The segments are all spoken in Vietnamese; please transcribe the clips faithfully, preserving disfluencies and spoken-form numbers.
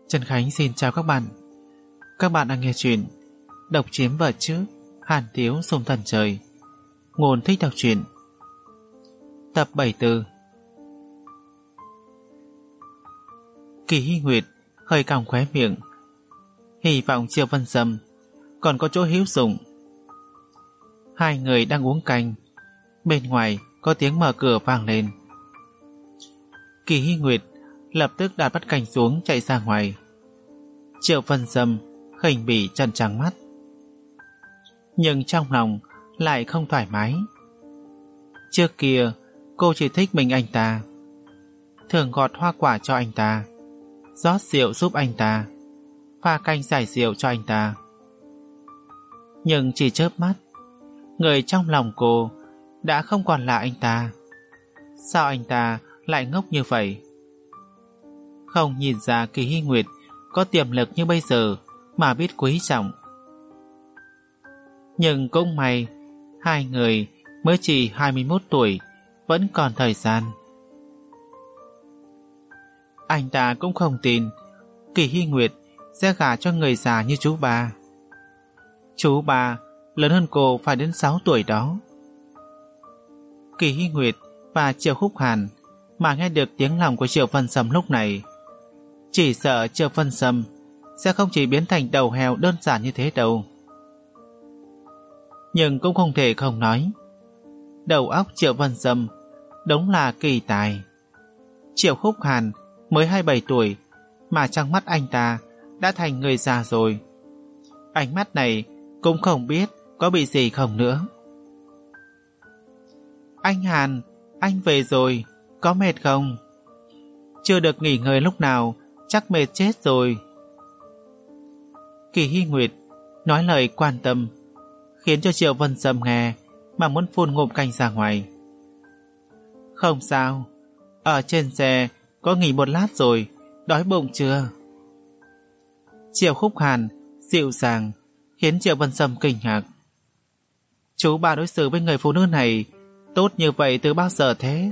Trần Khánh xin chào các bạn. Các bạn đang nghe chuyện Độc chiếm vợ trước, Hàn Tiếu xung thần trời. Nguồn thích đọc truyện. Tập bảy mươi tư. Kỳ Hy Nguyệt hơi cong khóe miệng, hy vọng Triệu Vân Sâm còn có chỗ hữu dụng. Hai người đang uống canh, bên ngoài có tiếng mở cửa vang lên. Kỳ Hy Nguyệt lập tức đặt bát canh xuống chạy ra ngoài. Triệu Vân Sâm khinh bỉ trợn trắng mắt, nhưng trong lòng lại không thoải mái. Trước kia cô chỉ thích mình anh ta, thường gọt hoa quả cho anh ta, rót rượu giúp anh ta, pha canh giải rượu cho anh ta. Nhưng chỉ chớp mắt, người trong lòng cô đã không còn là anh ta. Sao anh ta lại ngốc như vậy? Không nhìn ra Kỳ Hy Nguyệt có tiềm lực như bây giờ mà biết quý trọng. Nhưng cũng may, hai người mới chỉ hai mươi mốt tuổi, vẫn còn thời gian. Anh ta cũng không tin Kỳ Hy Nguyệt sẽ gả cho người già như chú ba. Chú ba lớn hơn cô phải đến sáu tuổi đó. Kỳ Hy Nguyệt và Triệu Khúc Hàn mà nghe được tiếng lòng của Triệu Vân Sâm lúc này, chỉ sợ Triệu Vân Sâm sẽ không chỉ biến thành đầu heo đơn giản như thế đâu. Nhưng cũng không thể không nói, đầu óc Triệu Vân Sâm đúng là kỳ tài. Triệu Khúc Hàn mới hai mươi bảy tuổi mà trong mắt anh ta đã thành người già rồi. Ánh mắt này cũng không biết có bị gì không nữa. Anh Hàn, anh về rồi, có mệt không? Chưa được nghỉ ngơi lúc nào, chắc mệt chết rồi. Kỳ Hy Nguyệt nói lời quan tâm, khiến cho Triệu Vân Sâm nghe mà muốn phun ngụm canh ra ngoài. Không sao, ở trên xe có nghỉ một lát rồi, đói bụng chưa? Triệu Khúc Hàn dịu dàng khiến Triệu Vân Sâm kinh ngạc. Chú ba đối xử với người phụ nữ này tốt như vậy từ bao giờ thế?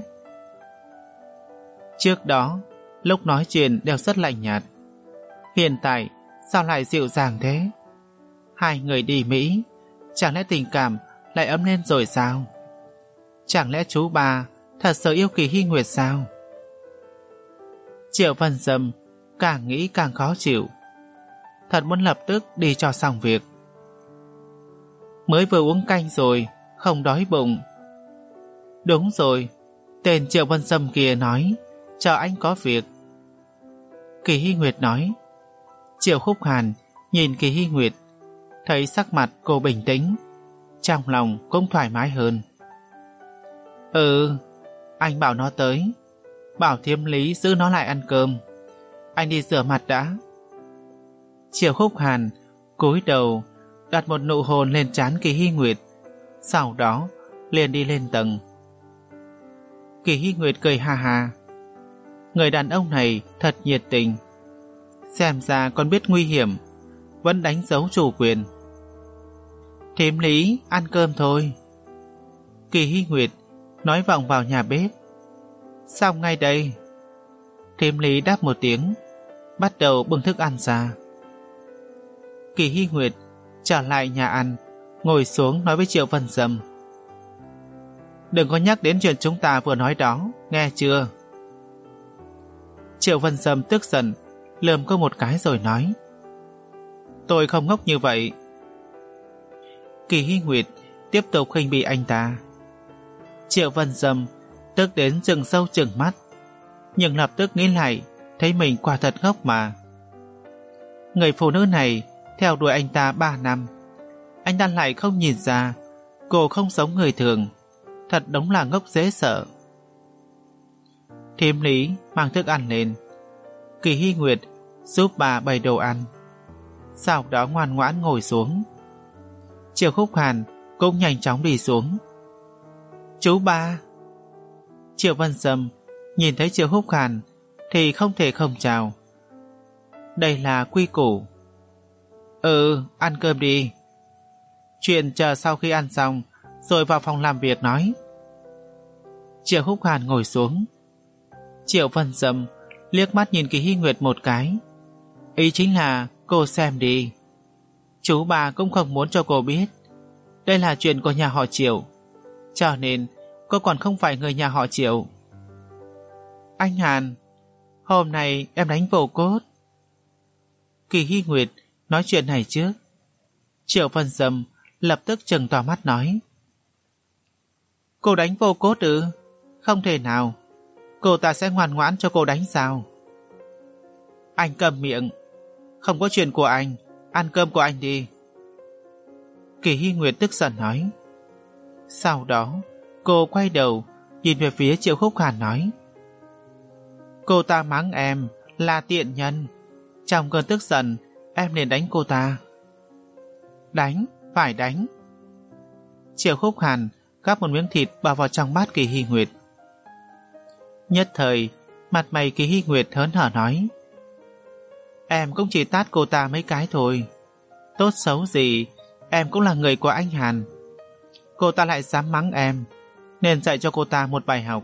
Trước đó lúc nói chuyện đều rất lạnh nhạt, hiện tại sao lại dịu dàng thế? Hai người đi Mỹ, chẳng lẽ tình cảm lại ấm lên rồi sao? Chẳng lẽ chú ba thật sự yêu Kỳ Hy Nguyệt sao? Triệu Vân Sâm càng nghĩ càng khó chịu, thật muốn lập tức đi cho xong việc. Mới vừa uống canh rồi, không đói bụng. Đúng rồi, tên Triệu Vân Sâm kia nói chờ anh có việc. Kỳ Hy Nguyệt nói. Triệu Khúc Hàn nhìn Kỳ Hy Nguyệt, thấy sắc mặt cô bình tĩnh, trong lòng cũng thoải mái hơn. Ừ, anh bảo nó tới, bảo Thiếm Lý giữ nó lại ăn cơm. Anh đi rửa mặt đã. Triệu Khúc Hàn cúi đầu đặt một nụ hôn lên trán Kỳ Hy Nguyệt, sau đó liền đi lên tầng. Kỳ Hy Nguyệt cười ha ha. Người đàn ông này thật nhiệt tình, xem ra còn biết nguy hiểm, vẫn đánh dấu chủ quyền. Thím Lý, ăn cơm thôi. Kỳ Hy Nguyệt nói vọng vào nhà bếp. Xong ngay đây. Thím Lý đáp một tiếng, bắt đầu bưng thức ăn ra. Kỳ Hy Nguyệt trở lại nhà ăn, ngồi xuống nói với Triệu Vân Sâm. Đừng có nhắc đến chuyện chúng ta vừa nói đó, nghe chưa? Triệu Vân Sâm tức giận lườm cô một cái rồi nói. Tôi không ngốc như vậy. Kỳ Hy Nguyệt tiếp tục khinh bỉ anh ta. Triệu Vân Sâm tức đến trừng sâu trừng mắt, nhưng lập tức nghĩ lại, thấy mình quả thật ngốc mà. Người phụ nữ này theo đuổi anh ta ba năm, anh ta lại không nhìn ra cô không giống người thường, thật đúng là ngốc dễ sợ. Thím Lý mang thức ăn lên, Kỳ Hy Nguyệt giúp bà bày đồ ăn, sau đó ngoan ngoãn ngồi xuống. Triệu Khúc Hàn cũng nhanh chóng đi xuống. Chú ba. Triệu Vân Sâm nhìn thấy Triệu Khúc Hàn thì không thể không chào. Đây là quy củ. Ừ, ăn cơm đi. Chuyện chờ sau khi ăn xong rồi vào phòng làm việc nói. Triệu Khúc Hàn ngồi xuống. Triệu Vân Sâm liếc mắt nhìn Kỳ Hy Nguyệt một cái, Ý chính là cô xem đi. Chú bà cũng không muốn cho cô biết. Đây là chuyện của nhà họ Triệu. Cho nên cô còn không phải người nhà họ Triệu. Anh Hàn, hôm nay em đánh vô cốt. Kỳ Hy Nguyệt nói chuyện này trước. Triệu Vân Dâm lập tức trừng to mắt nói: Cô đánh vô cốt ư? Không thể nào. Cô ta sẽ ngoan ngoãn cho cô đánh sao? Anh cầm miệng. Không có chuyện của anh. Ăn cơm của anh đi. Kỳ Hy Nguyệt tức giận nói. Sau đó cô quay đầu nhìn về phía Triệu Khúc Hàn nói: Cô ta mắng em là tiện nhân. Trong cơn tức giận em nên đánh cô ta. Đánh, phải đánh. Triệu Khúc Hàn gắp một miếng thịt bao vào trong bát Kỳ Hy Nguyệt. Nhất thời mặt mày Kỳ Hy Nguyệt hớn hở nói: Em cũng chỉ tát cô ta mấy cái thôi. Tốt xấu gì em cũng là người của anh Hàn. Cô ta lại dám mắng em, nên dạy cho cô ta một bài học.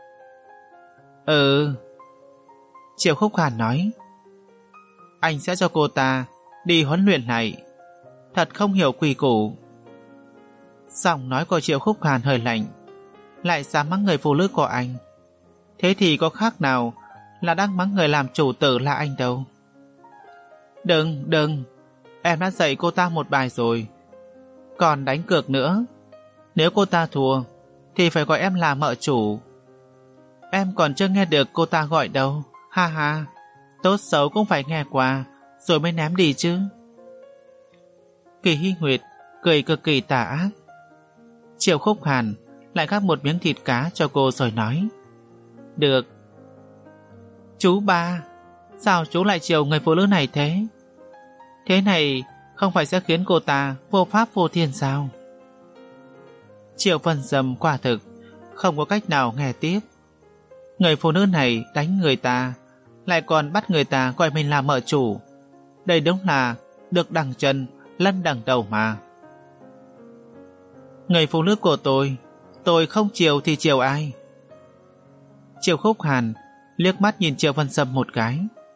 Ừ. Triệu Khúc Hàn nói: Anh sẽ cho cô ta đi huấn luyện lại. Thật không hiểu quy củ. Giọng nói của Triệu Khúc Hàn hơi lạnh. Lại dám mắng người phụ nữ của anh. Thế thì có khác nào là đang mắng người làm chủ tử là anh đâu. Đừng, đừng. Em đã dạy cô ta một bài rồi. Còn đánh cược nữa. Nếu cô ta thua thì phải gọi em là mợ chủ. Em còn chưa nghe được cô ta gọi đâu. Ha ha. Tốt xấu cũng phải nghe qua rồi mới ném đi chứ. Kỳ Hy Nguyệt cười cực kỳ tà ác. Triệu Khúc Hàn lại gắp một miếng thịt cá cho cô rồi nói: Được. Chú ba, sao chú lại chiều người phụ nữ này thế? Thế này không phải sẽ khiến cô ta vô pháp vô thiên sao? Triệu Vân Dâm quả thực không có cách nào nghe tiếp. Người phụ nữ này đánh người ta, lại còn bắt người ta gọi mình là mợ chủ. Đây đúng là được đằng chân lăn đằng đầu mà. Người phụ nữ của tôi, tôi không chiều thì chiều ai? Triệu Khúc Hàn liếc mắt nhìn Triệu Vân Dâm một cái.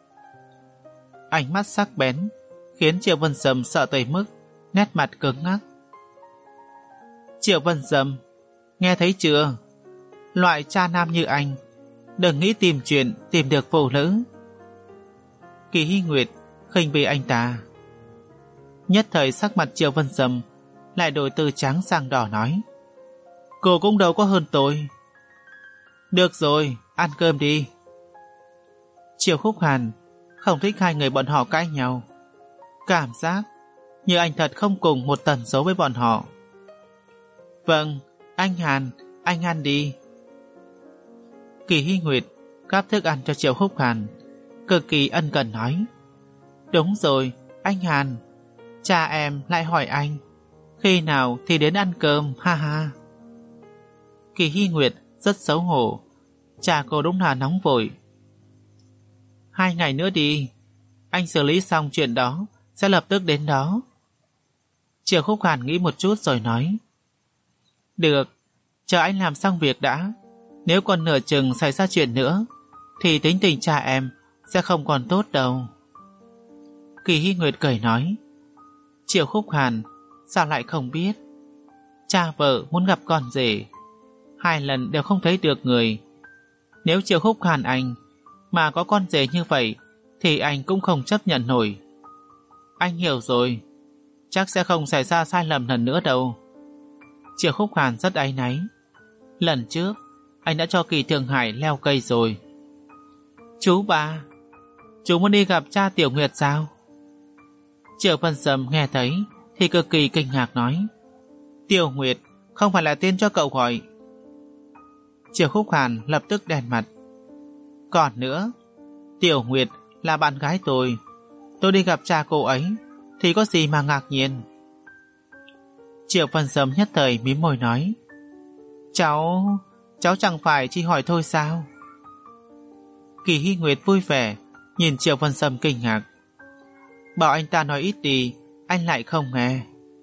Ánh mắt sắc bén khiến Triệu Vân Dâm sợ tới mức nét mặt cứng ngắc. Triệu Vân Dâm, nghe thấy chưa? Loại cha nam như anh đừng nghĩ tìm chuyện tìm được phụ nữ. Kỳ Hy Nguyệt khinh bỉ anh ta. Nhất thời sắc mặt Triệu Vân Dâm lại đổi từ trắng sang đỏ nói: Cô cũng đâu có hơn tôi. Được rồi, ăn cơm đi. Triệu Khúc Hàn không thích hai người bọn họ cãi nhau. Cảm giác như anh thật không cùng một tần số với bọn họ. Vâng, anh Hàn, anh ăn đi. Kỳ Hy Nguyệt gắp thức ăn cho Triệu Khúc Hàn, cực kỳ ân cần nói: Đúng rồi, anh Hàn. Cha em lại hỏi anh khi nào thì đến ăn cơm, ha ha. Kỳ Hy Nguyệt rất xấu hổ. Cha cô đúng là nóng vội. Hai ngày nữa đi. Anh xử lý xong chuyện đó sẽ lập tức đến đó. Triệu Khúc Hàn nghĩ một chút rồi nói: Được, chờ anh làm xong việc đã. Nếu còn nửa chừng xảy ra chuyện nữa thì tính tình cha em sẽ không còn tốt đâu. Kỳ Hy Nguyệt cười nói: Triệu Khúc Hàn sao lại không biết? Cha vợ muốn gặp con rể, hai lần đều không thấy được người. Nếu Triệu Khúc Hàn anh mà có con rể như vậy thì anh cũng không chấp nhận nổi. Anh hiểu rồi, chắc sẽ không xảy ra sai lầm lần nữa đâu. Triệu Khúc Hàn rất áy náy. Lần trước anh đã cho Kỳ Thượng Hải leo cây rồi. Chú ba, chú muốn đi gặp cha Tiểu Nguyệt sao? Triệu Vân Dâm nghe thấy thì cực kỳ kinh ngạc nói: Tiểu Nguyệt không phải là tên cho cậu gọi. Triệu Khúc Hàn lập tức đèn mặt. Còn nữa, Tiểu Nguyệt là bạn gái tôi. Tôi đi gặp cha cô ấy thì có gì mà ngạc nhiên. Triệu Vân Dâm nhất thời mím môi nói: Cháu, cháu chẳng phải chỉ hỏi thôi sao? Kỳ Hy Nguyệt vui vẻ nhìn Triệu Vân Dâm kinh ngạc. Bảo anh ta nói ít đi, anh lại không nghe.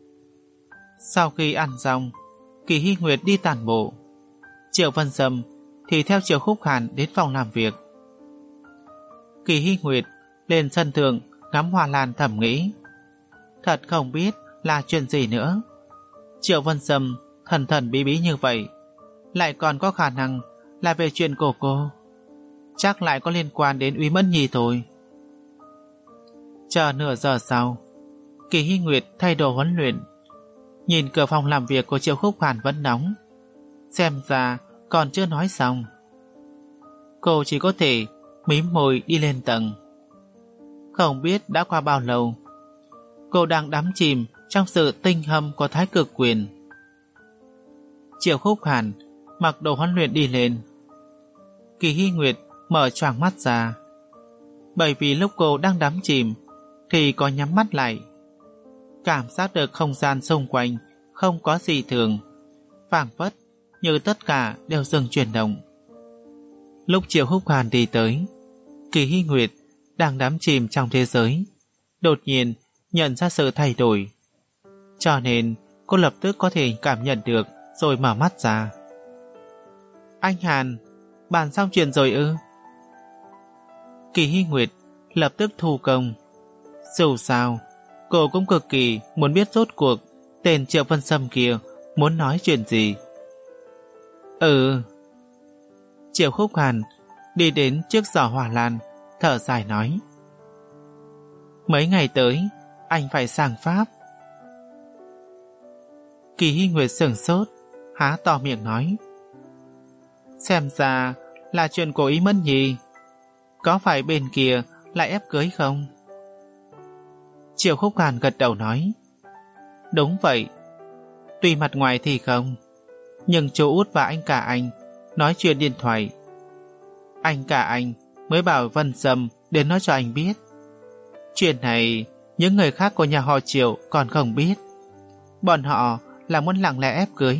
Sau khi ăn xong, Kỳ Hy Nguyệt đi tản bộ. Triệu Vân Dâm thì theo Triệu Khúc Hàn đến phòng làm việc. Kỳ Hy Nguyệt lên sân thượng ngắm hoa lan thầm nghĩ. Thật không biết là chuyện gì nữa. Triệu Vân Sâm thần thần bí bí như vậy, lại còn có khả năng là về chuyện của cô. Chắc lại có liên quan đến Úy Mẫn Nhi thôi. Chờ nửa giờ sau, Kỳ Hy Nguyệt thay đồ huấn luyện. Nhìn cửa phòng làm việc của Triệu Khúc Hàn vẫn nóng, xem ra còn chưa nói xong. Cô chỉ có thể mím môi đi lên tầng. Không biết đã qua bao lâu, cô đang đắm chìm trong sự tinh hâm của Thái Cực Quyền. Triệu Khúc Hàn mặc đồ huấn luyện đi lên. Kỳ Hy Nguyệt mở choàng mắt ra. Bởi vì lúc cô đang đắm chìm thì có nhắm mắt lại, cảm giác được không gian xung quanh không có gì thường, phảng phất như tất cả đều dừng chuyển động. Lúc Triệu Khúc Hàn đi tới, Kỳ Hy Nguyệt đang đắm chìm trong thế giới, đột nhiên nhận ra sự thay đổi, cho nên cô lập tức có thể cảm nhận được rồi mở mắt ra. Anh Hàn, bàn xong chuyện rồi ư? Kỳ Hy Nguyệt lập tức thu công. Dù sao, cô cũng cực kỳ muốn biết rốt cuộc tên Triệu Vân Sâm kia muốn nói chuyện gì. Ừ. Triệu Khúc Hàn đi đến trước giỏ hỏa lan, thở dài nói. Mấy ngày tới, anh phải sang Pháp. Kỳ Hy Nguyệt sửng sốt, há to miệng nói. Xem ra là chuyện của Úy Mẫn Nhi. Có phải bên kia lại ép cưới không? Triệu Khúc Hàn gật đầu nói. Đúng vậy. Tuy mặt ngoài thì không, nhưng chú Út và anh cả anh nói chuyện điện thoại. Anh cả anh mới bảo Vân Sâm đến nói cho anh biết. Chuyện này những người khác của nhà họ Triệu còn không biết. Bọn họ là muốn lặng lẽ ép cưới.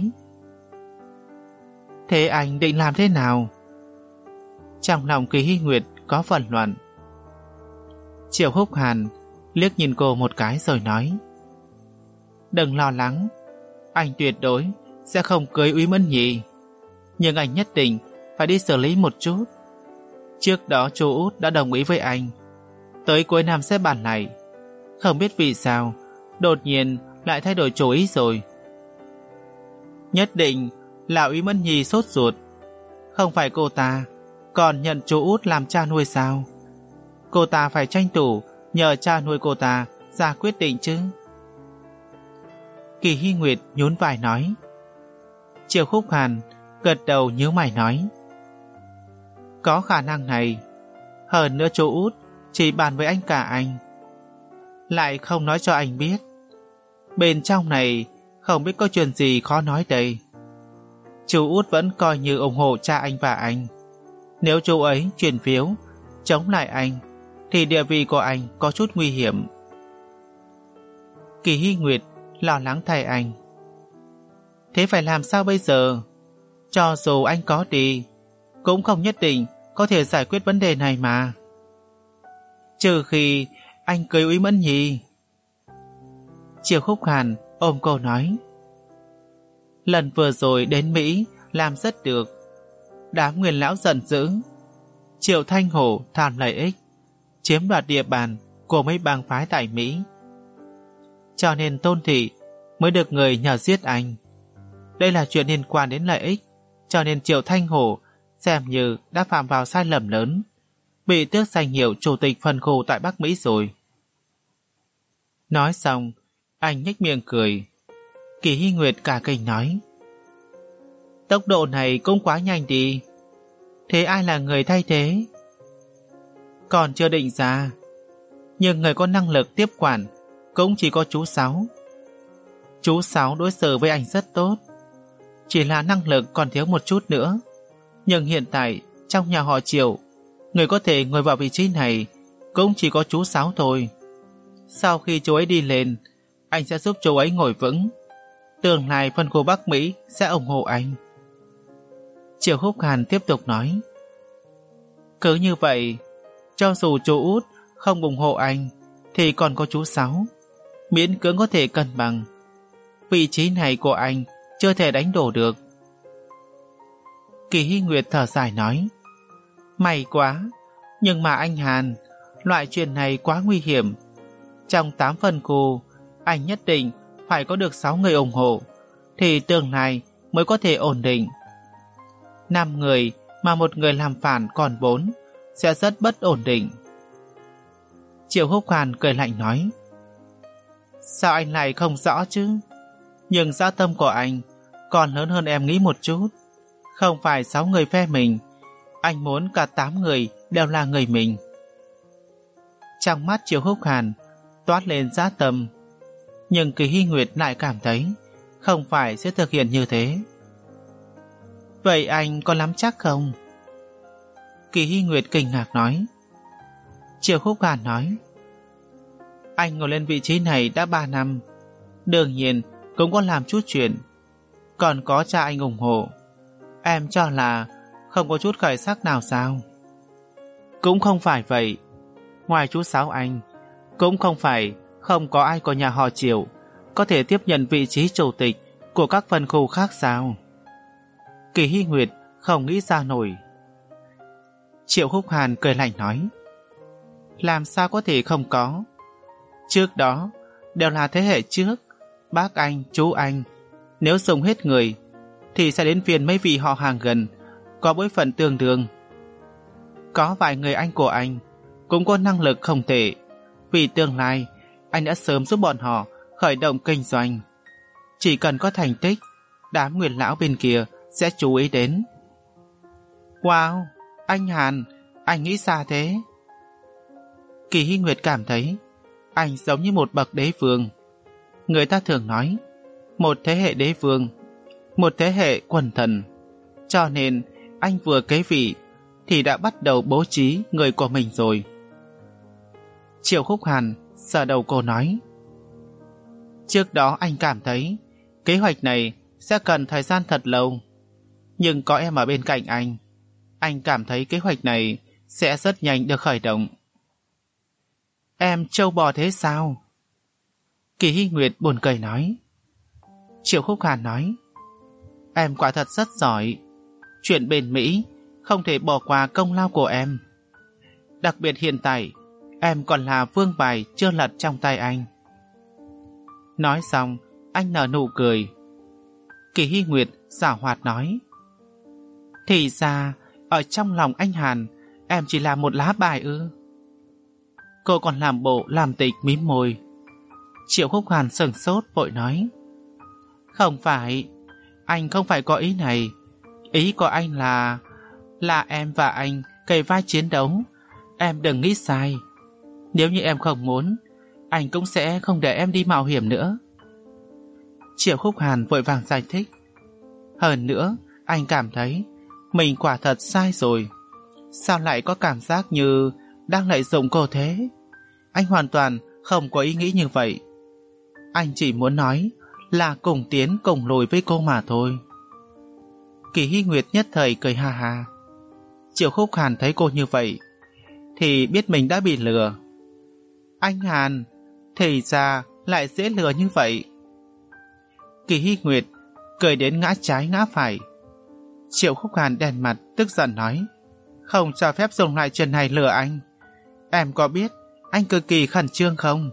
Thế anh định làm thế nào? Trong lòng Kỳ Hy Nguyệt có phần loạn. Triệu Khúc Hàn liếc nhìn cô một cái rồi nói. Đừng lo lắng, anh tuyệt đối sẽ không cưới Úy Mẫn Nhi, nhưng anh nhất định phải đi xử lý một chút. Trước đó chú Út đã đồng ý với anh, tới cuối năm sẽ bàn lại. Không biết vì sao đột nhiên lại thay đổi chủ ý rồi. Nhất định là Úy Mẫn Nhi sốt ruột. Không phải cô ta còn nhận chú Út làm cha nuôi sao? Cô ta phải tranh thủ nhờ cha nuôi cô ta ra quyết định chứ. Kỳ Hy Nguyệt nhún vai nói. Triệu Khúc Hàn gật đầu nhíu mày nói. Có khả năng này. Hơn nữa chú Út chỉ bàn với anh cả anh, lại không nói cho anh biết. Bên trong này không biết có chuyện gì khó nói đây. Chú Út vẫn coi như ủng hộ cha anh và anh. Nếu chú ấy chuyển phiếu chống lại anh thì địa vị của anh có chút nguy hiểm. Kỳ Hy Nguyệt lo lắng thay anh. Thế phải làm sao bây giờ? Cho dù anh có đi, cũng không nhất định có thể giải quyết vấn đề này mà. Trừ khi anh cưới Úy Mẫn Nhi. Triệu Khúc Hàn ôm cô nói. Lần vừa rồi đến Mỹ làm rất được. Đám Nguyên lão giận dữ. Triệu Thanh Hổ tham lợi ích, chiếm đoạt địa bàn của mấy bang phái tại Mỹ, cho nên Tôn Thị mới được người nhờ giết anh. Đây là chuyện liên quan đến lợi ích, cho nên Triệu Thanh Hổ xem như đã phạm vào sai lầm lớn, bị tước danh hiệu chủ tịch phân khu tại Bắc Mỹ rồi. Nói xong, anh nhếch miệng cười. Kỳ Hy Nguyệt cả kinh nói. Tốc độ này cũng quá nhanh đi. Thế ai là người thay thế? Còn chưa định ra, nhưng người có năng lực tiếp quản cũng chỉ có chú Sáu. Chú Sáu đối xử với anh rất tốt, chỉ là năng lực còn thiếu một chút nữa. Nhưng hiện tại trong nhà họ Triệu, người có thể ngồi vào vị trí này cũng chỉ có chú Sáu thôi. Sau khi chú ấy đi lên, anh sẽ giúp chú ấy ngồi vững. Tương lai phân khu Bắc Mỹ sẽ ủng hộ anh. Triệu Khúc Hàn tiếp tục nói. Cứ như vậy, cho dù chú Út không ủng hộ anh thì còn có chú Sáu, miễn cưỡng có thể cân bằng. Vị trí này của anh chưa thể đánh đổ được. Kỳ Hy Nguyệt thở dài nói. May quá, nhưng mà anh Hàn, Loại chuyện này quá nguy hiểm. Trong tám phần khu, anh nhất định phải có được sáu người ủng hộ, thì tương lai mới có thể ổn định. Năm người mà một người làm phản còn bốn sẽ rất bất ổn định. Triệu Húc Hàn cười lạnh nói: Sao anh lại không rõ chứ? Nhưng dã tâm của anh còn lớn hơn em nghĩ một chút. Không phải sáu người phe mình, anh muốn cả tám người đều là người mình. Trong mắt Triệu Húc Hàn toát lên dã tâm, nhưng Kỳ Hy Nguyệt lại cảm thấy không phải sẽ thực hiện như thế. Vậy anh có nắm chắc không? Kỳ Hy Nguyệt kinh ngạc nói. Triệu Húc Hàn nói: Anh ngồi lên vị trí này đã ba năm, đương nhiên cũng có làm chút chuyện, còn có cha anh ủng hộ. Em cho là không có chút khởi sắc nào sao? Cũng không phải vậy. Ngoài chú Sáu anh, cũng không phải không có ai của nhà họ Triệu có thể tiếp nhận vị trí chủ tịch của các phân khu khác sao? Kỳ Hy Nguyệt không nghĩ ra nổi. Triệu Húc Hàn cười lạnh nói: Làm sao có thể không có? Trước đó đều là thế hệ trước, bác anh, chú anh. Nếu dùng hết người thì sẽ đến phiên mấy vị họ hàng gần có bối phận tương đương. Có vài người anh của anh cũng có năng lực không tệ. Vì tương lai anh đã sớm giúp bọn họ khởi động kinh doanh. Chỉ cần có thành tích, đám Nguyên lão bên kia sẽ chú ý đến. Wow, anh Hàn, anh nghĩ xa thế. Kỳ Hy Nguyệt cảm thấy anh giống như một bậc đế vương. Người ta thường nói một thế hệ đế vương, một thế hệ quần thần. Cho nên anh vừa kế vị thì đã bắt đầu bố trí người của mình rồi. Triệu Húc Hàn sờ đầu cô nói: Trước đó anh cảm thấy kế hoạch này sẽ cần thời gian thật lâu, nhưng có em ở bên cạnh anh, anh cảm thấy kế hoạch này sẽ rất nhanh được khởi động. Em trâu bò thế sao? Kỳ Hy Nguyệt buồn cười nói. Triệu Húc Hàn nói: Em quả thật rất giỏi. Chuyện bên Mỹ không thể bỏ qua công lao của em. Đặc biệt hiện tại em còn là vương bài chưa lật trong tay anh. Nói xong anh nở nụ cười. Kỳ Hy Nguyệt giảo hoạt nói: Thì ra ở trong lòng anh Hàn em chỉ là một lá bài ư? Cô còn làm bộ làm tịch mím môi. Triệu Húc Hàn sửng sốt vội nói: Không phải, anh không phải có ý này. Ý của anh là Là em và anh kề vai chiến đấu. Em đừng nghĩ sai. Nếu như em không muốn, anh cũng sẽ không để em đi mạo hiểm nữa. Triệu Húc Hàn vội vàng giải thích. Hơn nữa, anh cảm thấy mình quả thật sai rồi. Sao lại có cảm giác như đang lợi dụng cô thế? Anh hoàn toàn không có ý nghĩ như vậy. Anh chỉ muốn nói là cùng tiến cùng lùi với cô mà thôi. Kỳ Hy Nguyệt nhất thời cười ha ha. Triệu Húc Hàn thấy cô như vậy thì biết mình đã bị lừa. Anh Hàn, thì ra lại dễ lừa như vậy. Kỳ Hy Nguyệt cười đến ngã trái ngã phải. Triệu Húc Hàn đèn mặt tức giận nói: Không cho phép dùng lại chuyện này lừa anh. Em có biết anh cực kỳ khẩn trương không?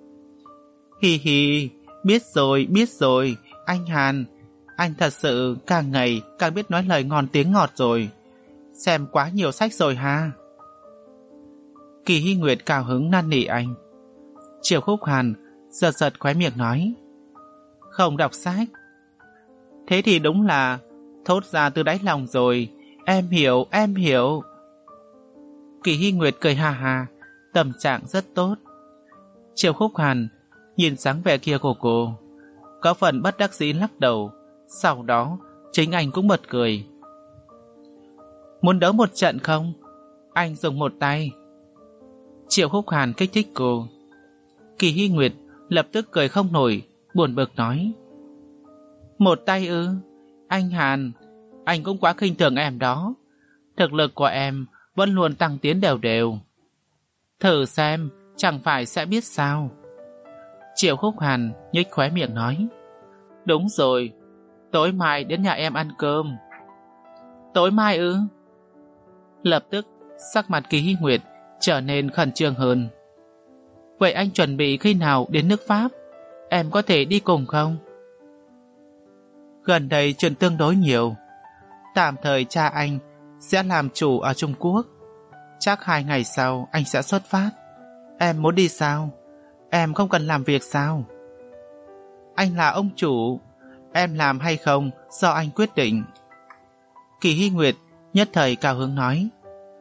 Hi hi, biết rồi, biết rồi, anh Hàn. Anh thật sự càng ngày càng biết nói lời ngon tiếng ngọt rồi. Xem quá nhiều sách rồi ha. Kỳ Hy Nguyệt cao hứng năn nỉ anh. Triệu Húc Hàn giật giật khóe miệng nói: Không đọc sách. Thế thì đúng là thốt ra từ đáy lòng rồi. Em hiểu, em hiểu. Kỳ Hy Nguyệt cười ha ha, tâm trạng rất tốt. Triệu Húc Hàn nhìn dáng vẻ kia của cô, có phần bất đắc dĩ lắc đầu. Sau đó chính anh cũng bật cười. Muốn đấu một trận không? Anh dùng một tay. Triệu Húc Hàn kích thích cô. Kỳ Hy Nguyệt lập tức cười không nổi, buồn bực nói: Một tay ư? Anh Hàn, anh cũng quá khinh thường em đó. Thực lực của em vẫn luôn tăng tiến đều đều. Thử xem, chẳng phải sẽ biết sao. Triệu Húc Hàn nhếch khóe miệng nói: Đúng rồi, tối mai đến nhà em ăn cơm. Tối mai ư? Lập tức sắc mặt Kỳ Hy Nguyệt trở nên khẩn trương hơn. Vậy anh chuẩn bị khi nào đến nước Pháp? Em có thể đi cùng không? Gần đây chuyện tương đối nhiều. Tạm thời cha anh sẽ làm chủ ở Trung Quốc. Chắc hai ngày sau anh sẽ xuất phát. Em muốn đi sao? Em không cần làm việc sao? Anh là ông chủ. Em làm hay không do anh quyết định. Kỳ Hy Nguyệt nhất thời cao hứng nói.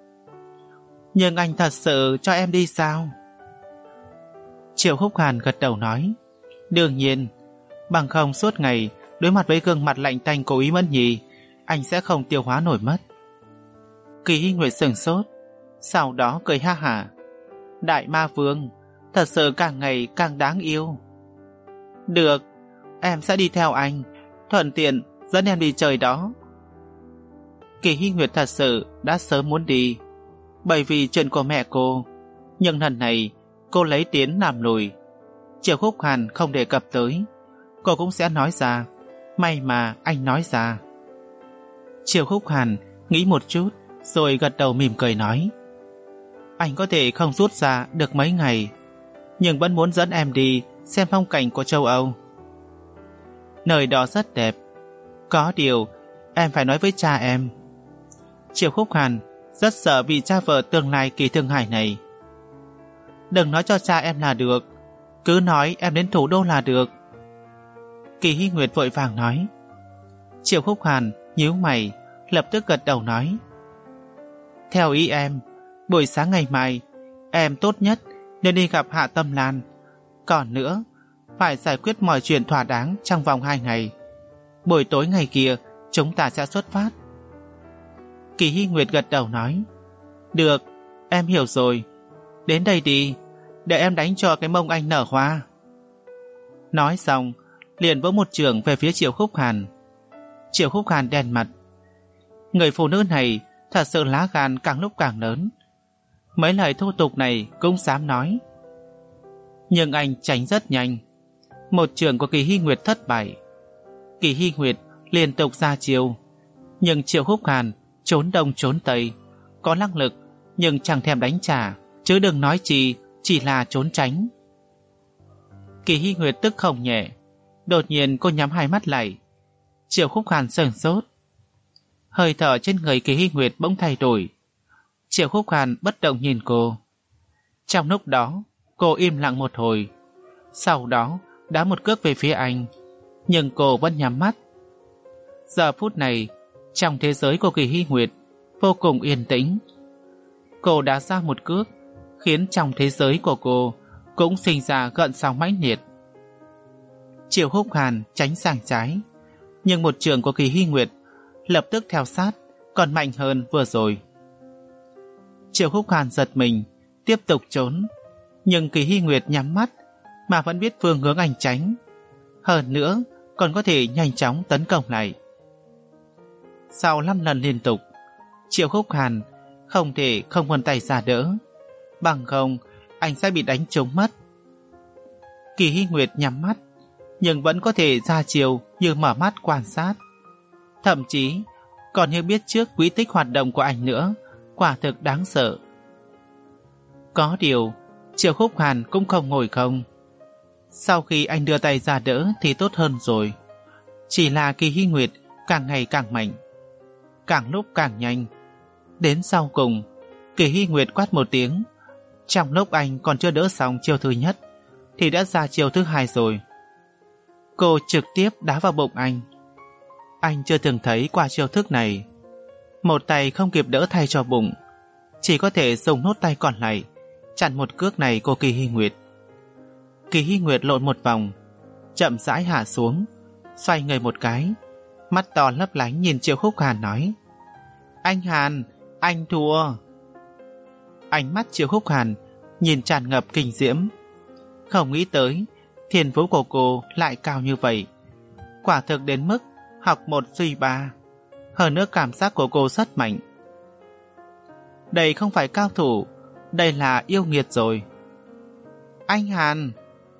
Nhưng anh thật sự cho em đi sao? Triệu Húc Hàn gật đầu nói. Đương nhiên, bằng không suốt ngày đối mặt với gương mặt lạnh tanh của Ý Mẫn Nhi, anh sẽ không tiêu hóa nổi mất. Kỳ Hy Nguyệt sửng sốt, sau đó cười ha hả. Đại ma vương, thật sự càng ngày càng đáng yêu. Được, em sẽ đi theo anh, thuận tiện dẫn em đi chơi đó. Kỳ Hy Nguyệt thật sự đã sớm muốn đi, bởi vì chuyện của mẹ cô, nhưng lần này cô lấy tiến làm lùi. Triệu Khúc Hàn không đề cập tới, cô cũng sẽ nói ra. May mà anh nói ra. Triệu Khúc Hàn nghĩ một chút rồi gật đầu mỉm cười nói. Anh có thể không rút ra được mấy ngày, nhưng vẫn muốn dẫn em đi xem phong cảnh của châu Âu. Nơi đó rất đẹp. Có điều em phải nói với cha em. Triệu Khúc Hàn rất sợ vị cha vợ tương lai Kỳ Thương Hải này. Đừng nói cho cha em là được, cứ nói em đến thủ đô là được. Kỳ Hy Nguyệt vội vàng nói. Triệu Khúc Hàn nhíu mày, lập tức gật đầu nói. Theo ý em, buổi sáng ngày mai em tốt nhất nên đi gặp Hạ Tâm Lan. Còn nữa, phải giải quyết mọi chuyện thỏa đáng trong vòng hai ngày. Buổi tối ngày kia chúng ta sẽ xuất phát. Kỳ Hy Nguyệt gật đầu nói. Được, em hiểu rồi. Đến đây đi, để em đánh cho cái mông anh nở hoa. Nói xong liền vỗ một chưởng về phía Triệu Khúc Hàn. Triệu Khúc Hàn đen mặt. Người phụ nữ này thật sự lá gan càng lúc càng lớn. Mấy lời thô tục này cũng dám nói. Nhưng anh tránh rất nhanh. Một chưởng của Kỳ Hy Nguyệt thất bại. Kỳ Hy Nguyệt liên tục ra chiêu, nhưng Triệu Khúc Hàn trốn đông trốn tây, có năng lực nhưng chẳng thèm đánh trả, chứ đừng nói chi chỉ là trốn tránh. Kỳ Hy Nguyệt tức không nhẹ. Đột nhiên cô nhắm hai mắt lại. Triệu Khúc Hàn sửng sốt. Hơi thở trên người Kỳ Hy Nguyệt bỗng thay đổi. Triệu Khúc Hàn bất động nhìn cô. Trong lúc đó cô im lặng một hồi, sau đó đá một cước về phía anh, nhưng cô vẫn nhắm mắt. Giờ phút này trong thế giới của Kỳ Hy Nguyệt vô cùng yên tĩnh. Cô đá ra một cước, khiến trong thế giới của cô cũng sinh ra gợn sóng mãnh liệt. Triệu Khúc Hàn tránh sang trái, nhưng một chưởng của Kỳ Hy Nguyệt lập tức theo sát, còn mạnh hơn vừa rồi. Triệu Khúc Hàn giật mình, tiếp tục trốn, nhưng Kỳ Hy Nguyệt nhắm mắt mà vẫn biết phương hướng anh tránh, hơn nữa còn có thể nhanh chóng tấn công lại. Sau năm lần liên tục, Triệu Khúc Hàn không thể không vươn tay ra đỡ, bằng không anh sẽ bị đánh trúng mất. Kỳ Hy Nguyệt nhắm mắt, nhưng vẫn có thể ra chiều như mở mắt quan sát, thậm chí còn như biết trước quỹ tích hoạt động của anh nữa, quả thực đáng sợ. Có điều Triệu Khúc Hàn cũng không ngồi không. Sau khi anh đưa tay ra đỡ thì tốt hơn rồi, chỉ là Kỳ Hy Nguyệt càng ngày càng mạnh, càng lúc càng nhanh. Đến sau cùng Kỳ Hy Nguyệt quát một tiếng. Trong lúc anh còn chưa đỡ xong chiêu thứ nhất thì đã ra chiêu thứ hai rồi. Cô trực tiếp đá vào bụng anh. Anh chưa từng thấy qua chiêu thức này. Một tay không kịp đỡ thay cho bụng, chỉ có thể dùng nốt tay còn lại chặn một cước này của Kỳ Hy Nguyệt. Kỳ Hy Nguyệt lộn một vòng, chậm rãi hạ xuống, xoay người một cái, mắt to lấp lánh nhìn Triệu Khúc Hàn nói. Anh Hàn, anh thua. Ánh mắt Triệu Khúc Hàn nhìn tràn ngập kinh diễm. Không nghĩ tới thiên phú của cô lại cao như vậy, quả thực đến mức học một suy ba. Hơn nữa cảm giác của cô rất mạnh. Đây không phải cao thủ, đây là yêu nghiệt rồi. Anh Hàn.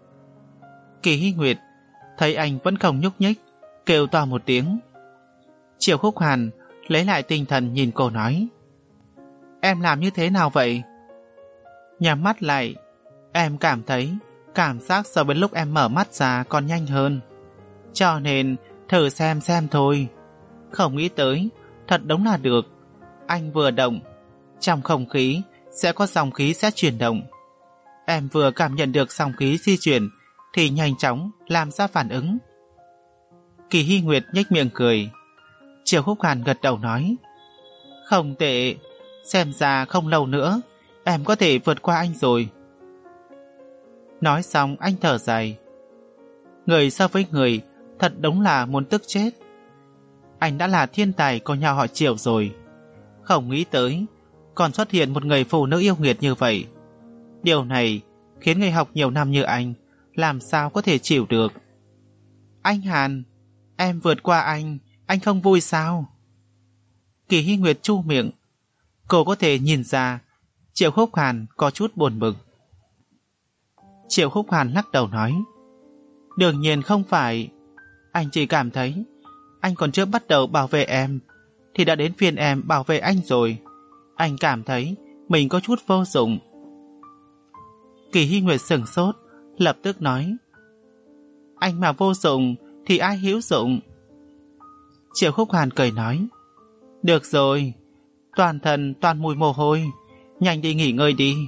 Kỳ Hy Nguyệt thấy anh vẫn không nhúc nhích, kêu to một tiếng. Triệu Khúc Hàn lấy lại tinh thần nhìn cô nói. Em làm như thế nào vậy? Nhắm mắt lại, em cảm thấy cảm giác so với lúc em mở mắt ra còn nhanh hơn. Cho nên thử xem xem thôi. Không nghĩ tới, thật đúng là được. Anh vừa động, trong không khí sẽ có dòng khí sẽ chuyển động. Em vừa cảm nhận được dòng khí di chuyển thì nhanh chóng làm ra phản ứng. Kỳ Hy Nguyệt nhếch miệng cười. Triệu Húc Hàn gật đầu nói, không tệ, xem ra không lâu nữa em có thể vượt qua anh rồi. Nói xong anh thở dài. Người so với người thật đúng là muốn tức chết. Anh đã là thiên tài của nhà họ Triệu rồi, không nghĩ tới còn xuất hiện một người phụ nữ yêu nghiệt như vậy. Điều này khiến người học nhiều năm như anh làm sao có thể chịu được. Anh Hàn, em vượt qua anh, anh không vui sao? Kỳ Hy Nguyệt chu miệng. Cô có thể nhìn ra Triệu Húc Hàn có chút buồn bực. Triệu Húc Hàn lắc đầu nói, đương nhiên không phải. Anh chỉ cảm thấy anh còn chưa bắt đầu bảo vệ em thì đã đến phiên em bảo vệ anh rồi. Anh cảm thấy mình có chút vô dụng. Kỳ Hy Nguyệt sửng sốt, lập tức nói, anh mà vô dụng thì ai hữu dụng? Triệu Húc Hàn cười nói, được rồi, toàn thân toàn mùi mồ hôi, nhanh đi nghỉ ngơi đi.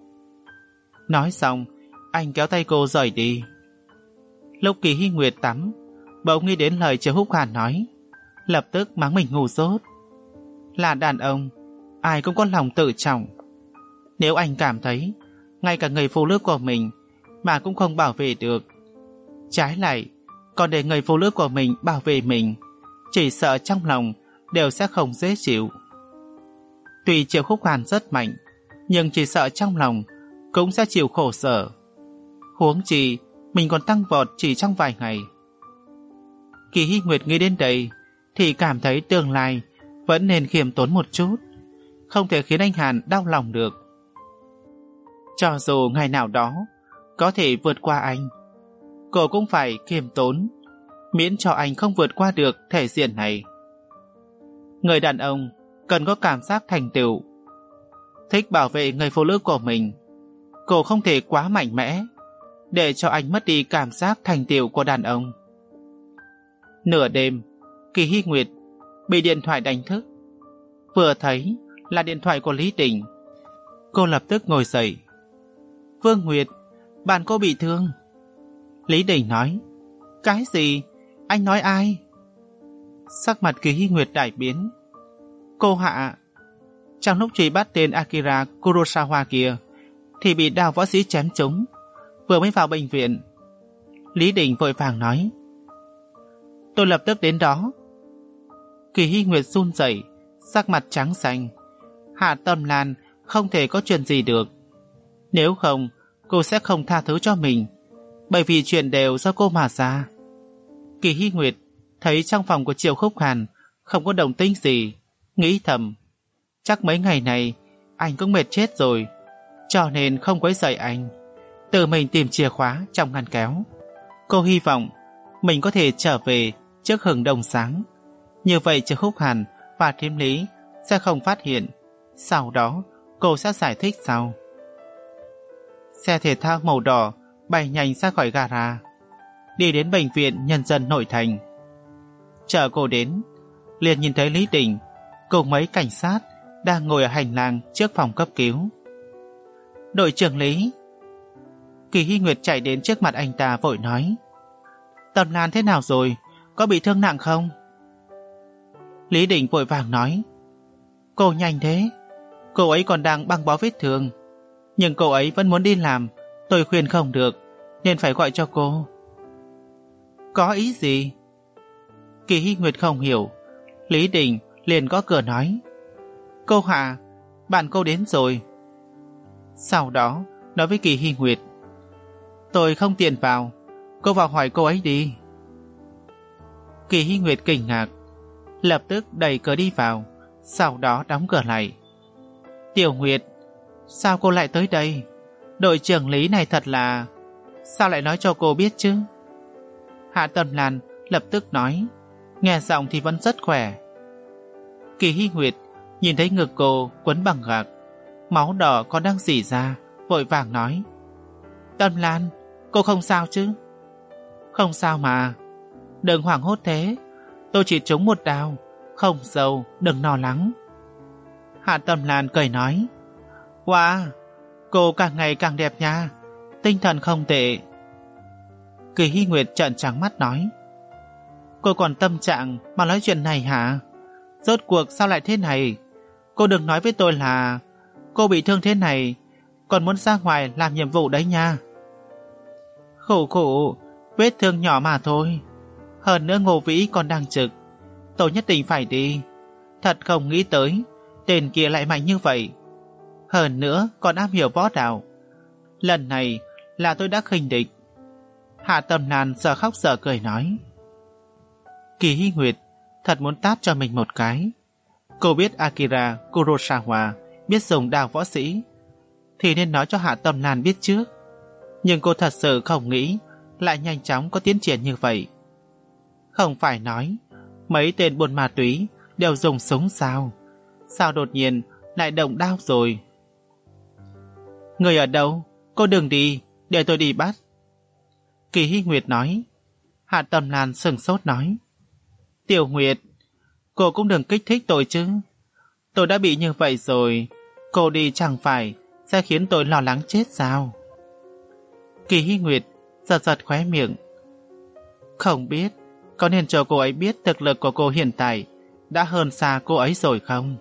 Nói xong, anh kéo tay cô rời đi. Lúc Kỳ Hy Nguyệt tắm, bỗng nghĩ đến lời Triệu Húc Hàn nói, lập tức mắng mình ngu dốt. Là đàn ông, ai cũng có lòng tự trọng. Nếu anh cảm thấy ngay cả người phụ nữ của mình mà cũng không bảo vệ được, trái lại còn để người phụ nữ của mình bảo vệ mình, chỉ sợ trong lòng đều sẽ không dễ chịu. Tuy Triệu Húc Hàn rất mạnh, nhưng chỉ sợ trong lòng cũng sẽ chịu khổ sở. Huống chi mình còn tăng vọt chỉ trong vài ngày. Kỳ Hy Nguyệt nghĩ đến đây thì cảm thấy tương lai vẫn nên khiêm tốn một chút, không thể khiến anh Hàn đau lòng được. Cho dù ngày nào đó có thể vượt qua anh, cô cũng phải khiêm tốn, miễn cho anh không vượt qua được thể diện này. Người đàn ông cần có cảm giác thành tựu, thích bảo vệ người phụ nữ của mình. Cô không thể quá mạnh mẽ để cho anh mất đi cảm giác thành tựu của đàn ông. Nửa đêm, Kỳ Hy Nguyệt bị điện thoại đánh thức. Vừa thấy là điện thoại của Lý Đình, cô lập tức ngồi dậy. Vương Nguyệt, bạn cô bị thương. Lý Đình nói, cái gì? Anh nói ai? Sắc mặt Kỳ Hy Nguyệt đại biến. Cô Hạ, trong lúc truy bắt tên Akira Kurosawa kia thì bị đào võ sĩ chém trúng, vừa mới vào bệnh viện. Lý Đình vội vàng nói, tôi lập tức đến đó. Kỳ Hy Nguyệt run rẩy, sắc mặt trắng xanh. Hạ Tâm Lan không thể có chuyện gì được. Nếu không, cô sẽ không tha thứ cho mình, bởi vì chuyện đều do cô mà ra. Kỳ Hy Nguyệt thấy trong phòng của Triệu Húc Hàn không có động tĩnh gì, nghĩ thầm, chắc mấy ngày này anh cũng mệt chết rồi, cho nên không quấy rầy anh, tự mình tìm chìa khóa trong ngăn kéo. Cô hy vọng mình có thể trở về trước hừng đông sáng, như vậy Triệu Húc Hàn và Thiếm Lý sẽ không phát hiện. Sau đó cô sẽ giải thích sau. Xe thể thao màu đỏ bay nhanh ra khỏi gara, đi đến bệnh viện nhân dân nội thành. Chờ cô đến, liền nhìn thấy Lý Đình cùng mấy cảnh sát đang ngồi ở hành lang trước phòng cấp cứu. Đội trưởng Lý. Kỳ Hy Nguyệt chạy đến trước mặt anh ta vội nói, Tâm Lan thế nào rồi, có bị thương nặng không? Lý Đình vội vàng nói, cô nhanh thế, cô ấy còn đang băng bó vết thương, nhưng cô ấy vẫn muốn đi làm, tôi khuyên không được nên phải gọi cho cô. Có ý gì? Kỳ Hy Nguyệt không hiểu. Lý Đình liền có cửa nói, cô Hạ, bạn cô đến rồi. Sau đó nói với Kỳ Hy Nguyệt, tôi không tiện vào, cô vào hỏi cô ấy đi. Kỳ Hy Nguyệt kinh ngạc, lập tức đẩy cửa đi vào, sau đó đóng cửa lại. Tiểu Nguyệt, sao cô lại tới đây? Đội trưởng Lý này thật là... Sao lại nói cho cô biết chứ? Hạ Tâm Lan lập tức nói, nghe giọng thì vẫn rất khỏe. Kỳ Hy Nguyệt nhìn thấy ngực cô quấn bằng gạc, máu đỏ còn đang rỉ ra, vội vàng nói: Tâm Lan, cô không sao chứ? Không sao mà. Đừng hoảng hốt thế. Tôi chỉ trúng một đao. Không sâu, đừng lo lắng. Hạ Tâm Lan cười nói: Wow, cô càng ngày càng đẹp nha. Tinh thần không tệ. Kỳ Hy Nguyệt trợn trắng mắt nói: Cô còn tâm trạng mà nói chuyện này hả? Rốt cuộc sao lại thế này? Cô đừng nói với tôi là cô bị thương thế này còn muốn ra ngoài làm nhiệm vụ đấy nha. Khổ khổ, vết thương nhỏ mà thôi. Hơn nữa Ngô Vĩ còn đang trực. Tôi nhất định phải đi. Thật không nghĩ tới tên kia lại mạnh như vậy. Hơn nữa còn am hiểu võ đạo. Lần này là tôi đã khinh địch. Hạ Tâm Lan giờ khóc giờ cười nói: Kỳ Hy Nguyệt thật muốn tát cho mình một cái. Cô biết Akira Kurosawa biết dùng đao võ sĩ thì nên nói cho Hạ Tâm Lan biết trước. Nhưng cô thật sự không nghĩ lại nhanh chóng có tiến triển như vậy. Không phải nói mấy tên buôn ma túy đều dùng súng sao? Sao đột nhiên lại động đao rồi? Người ở đâu? Cô đừng đi, để tôi đi bắt. Kỳ Hy Nguyệt nói. Hạ Tâm Lan sừng sốt nói: Tiểu Nguyệt, cô cũng đừng kích thích tôi chứ. Tôi đã bị như vậy rồi, cô đi chẳng phải sẽ khiến tôi lo lắng chết sao? Kỳ Hy Nguyệt giật giật khóe miệng. Không biết có nên cho cô ấy biết thực lực của cô hiện tại đã hơn xa cô ấy rồi không?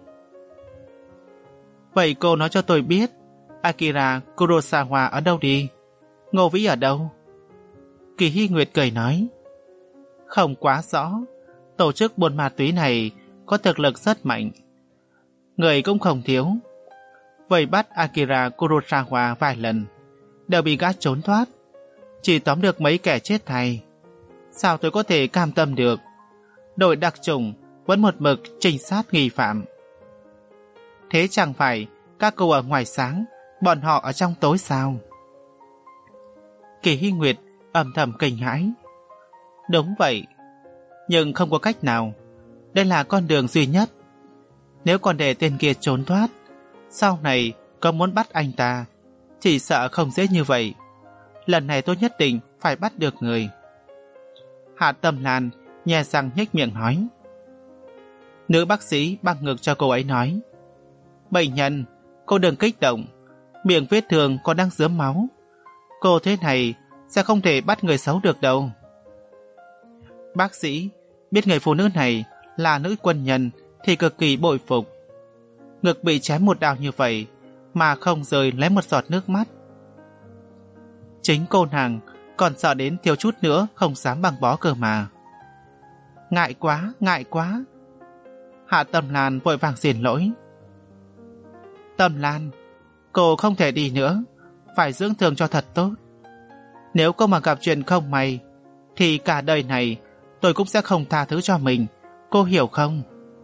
Vậy cô nói cho tôi biết Akira Kurosawa ở đâu đi? Ngô Vĩ ở đâu? Kỳ Hy Nguyệt cười nói: Không quá rõ. Tổ chức buôn ma túy này có thực lực rất mạnh, người cũng không thiếu. Vậy bắt Akira Kurosawa vài lần đều bị gã trốn thoát, chỉ tóm được mấy kẻ chết thay. Sao tôi có thể cam tâm được? Đội đặc chủng vẫn một mực trinh sát nghi phạm. Thế chẳng phải các cô ở ngoài sáng, bọn họ ở trong tối sao? Kỳ Hy Nguyệt âm thầm kinh hãi. Đúng vậy, nhưng không có cách nào. Đây là con đường duy nhất. Nếu còn để tên kia trốn thoát, sau này có muốn bắt anh ta, chỉ sợ không dễ như vậy. Lần này tôi nhất định phải bắt được người. Hạ Tâm Lan nhè răng nhếch miệng nói. Nữ bác sĩ băng ngực cho cô ấy nói: Bệnh nhân, cô đừng kích động. Miệng vết thương còn đang rớm máu. Cô thế này sẽ không thể bắt người xấu được đâu. Bác sĩ biết người phụ nữ này là nữ quân nhân thì cực kỳ bội phục. Ngực bị chém một đao như vậy mà không rơi lấy một giọt nước mắt. Chính cô nàng còn sợ đến thiếu chút nữa không dám băng bó cơ mà. Ngại quá, ngại quá. Hạ Tâm Lan vội vàng xin lỗi. Tâm Lan, cô không thể đi nữa, phải dưỡng thương cho thật tốt. Nếu cô mà gặp chuyện không may thì cả đời này tôi cũng sẽ không tha thứ cho mình, cô hiểu không?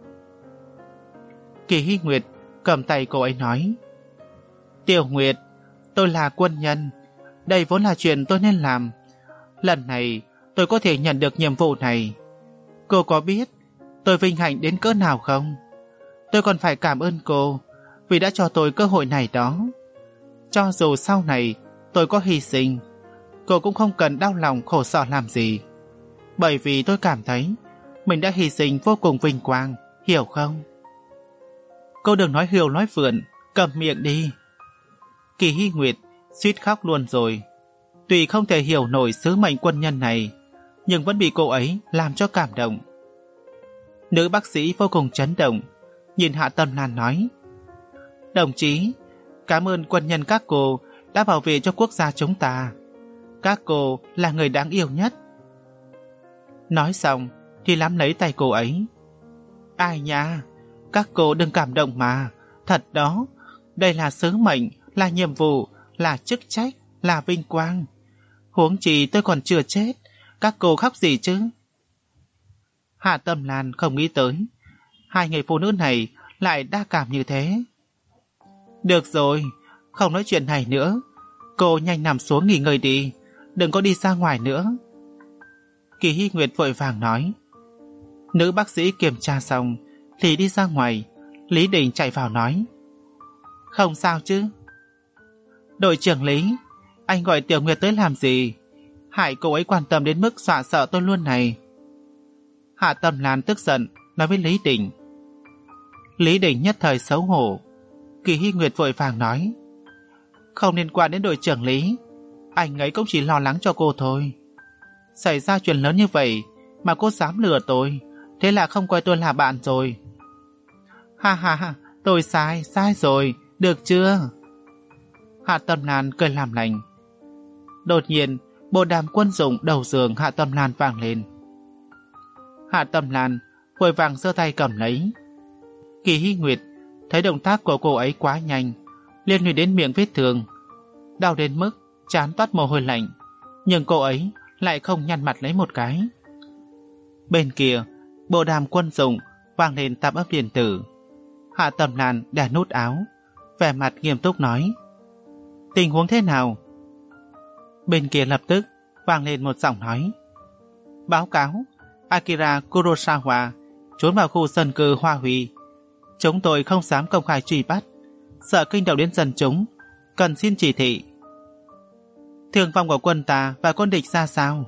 Kỳ Hy Nguyệt cầm tay cô ấy nói: Tiểu Nguyệt, tôi là quân nhân, đây vốn là chuyện tôi nên làm. Lần này tôi có thể nhận được nhiệm vụ này. Cô có biết tôi vinh hạnh đến cỡ nào không? Tôi còn phải cảm ơn cô vì đã cho tôi cơ hội này đó. Cho dù sau này tôi có hy sinh, cô cũng không cần đau lòng khổ sở làm gì. Bởi vì tôi cảm thấy mình đã hy sinh vô cùng vinh quang, hiểu không? Cô đừng nói hưu nói vượn, cầm miệng đi. Kỳ Hy Nguyệt suýt khóc luôn rồi. Tuy không thể hiểu nổi sứ mệnh quân nhân này, nhưng vẫn bị cô ấy làm cho cảm động. Nữ bác sĩ vô cùng chấn động, nhìn Hạ Tâm Lan nói: Đồng chí, cảm ơn quân nhân các cô đã bảo vệ cho quốc gia chúng ta. Các cô là người đáng yêu nhất. Nói xong thì nắm lấy tay cô ấy. Ai nha, các cô đừng cảm động mà. Thật đó, đây là sứ mệnh, là nhiệm vụ, là chức trách, là vinh quang. Huống chi tôi còn chưa chết, các cô khóc gì chứ? Hạ Tâm Lan không nghĩ tới hai người phụ nữ này lại đa cảm như thế. Được rồi, không nói chuyện này nữa. Cô nhanh nằm xuống nghỉ ngơi đi, đừng có đi ra ngoài nữa. Kỳ Hy Nguyệt vội vàng nói. Nữ bác sĩ kiểm tra xong thì đi ra ngoài. Lý Đình chạy vào nói: Không sao chứ? Đội trưởng Lý, anh gọi Tiểu Nguyệt tới làm gì? Hại cô ấy quan tâm đến mức dọa sợ tôi luôn này. Hạ Tâm Lan tức giận nói với Lý Đình. Lý Đình nhất thời xấu hổ. Kỳ Hy Nguyệt vội vàng nói, không liên quan đến đội trưởng Lý, anh ấy cũng chỉ lo lắng cho cô thôi. Xảy ra chuyện lớn như vậy mà cô dám lừa tôi, thế là không coi tôi là bạn rồi. Ha ha ha, tôi sai, sai rồi, được chưa? Hạ Tâm Lan cười làm lành. Đột nhiên, bộ đàm quân dụng đầu giường Hạ Tâm Lan vang lên. Hạ Tâm Lan vội vàng giơ tay cầm lấy. Kỳ Hy Nguyệt thấy động tác của cô ấy quá nhanh, liên lụy đến miệng vết thương, đau đến mức trán toát mồ hôi lạnh, nhưng cô ấy lại không nhăn mặt lấy một cái. Bên kia, bộ đàm quân dụng vang lên tạp âm điện tử. Hạ Tâm Lan đè nút áo, vẻ mặt nghiêm túc nói, tình huống thế nào? Bên kia lập tức vang lên một giọng nói, báo cáo, Akira Kurosawa trốn vào khu dân cư Hoa Huy. Chúng tôi không dám công khai truy bắt, sợ kinh động đến dân chúng, cần xin chỉ thị. Thương vong của quân ta và quân địch ra sao?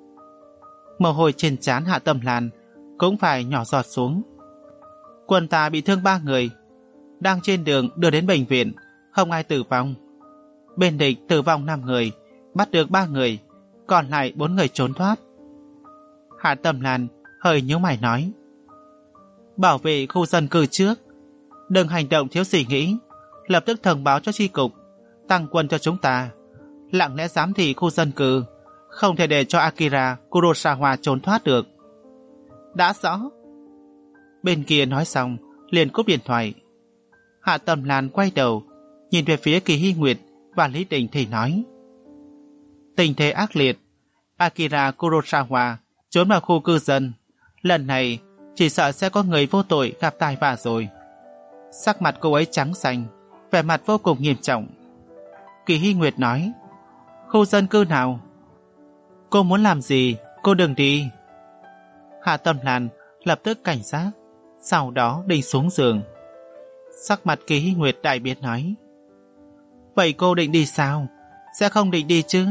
Mồ hôi trên trán Hạ Tâm Lan cũng phải nhỏ giọt xuống. Quân ta bị thương ba người, đang trên đường đưa đến bệnh viện, không ai tử vong. Bên địch tử vong năm người, bắt được ba người, còn lại bốn người trốn thoát. Hạ Tâm Lan hơi nhíu mày nói, bảo vệ khu dân cư trước, đừng hành động thiếu suy nghĩ, lập tức thông báo cho chi cục, tăng quân cho chúng ta, lặng lẽ giám thị khu dân cư, không thể để cho Akira Kurosawa trốn thoát được. Đã rõ. Bên kia nói xong, liền cúp điện thoại. Hạ Tâm Lan quay đầu, nhìn về phía Kỳ Hy Nguyệt và Lý Đình thì nói, tình thế ác liệt, Akira Kurosawa trốn vào khu cư dân, lần này chỉ sợ sẽ có người vô tội gặp tai vạ rồi. Sắc mặt cô ấy trắng xanh, vẻ mặt vô cùng nghiêm trọng. Kỳ Hy Nguyệt nói, khu dân cư nào? Cô muốn làm gì? Cô đừng đi. Hạ Tâm Lan lập tức cảnh giác, sau đó định xuống giường. Sắc mặt Kỳ Hy Nguyệt đại biến nói, vậy cô định đi sao? Sẽ không định đi chứ?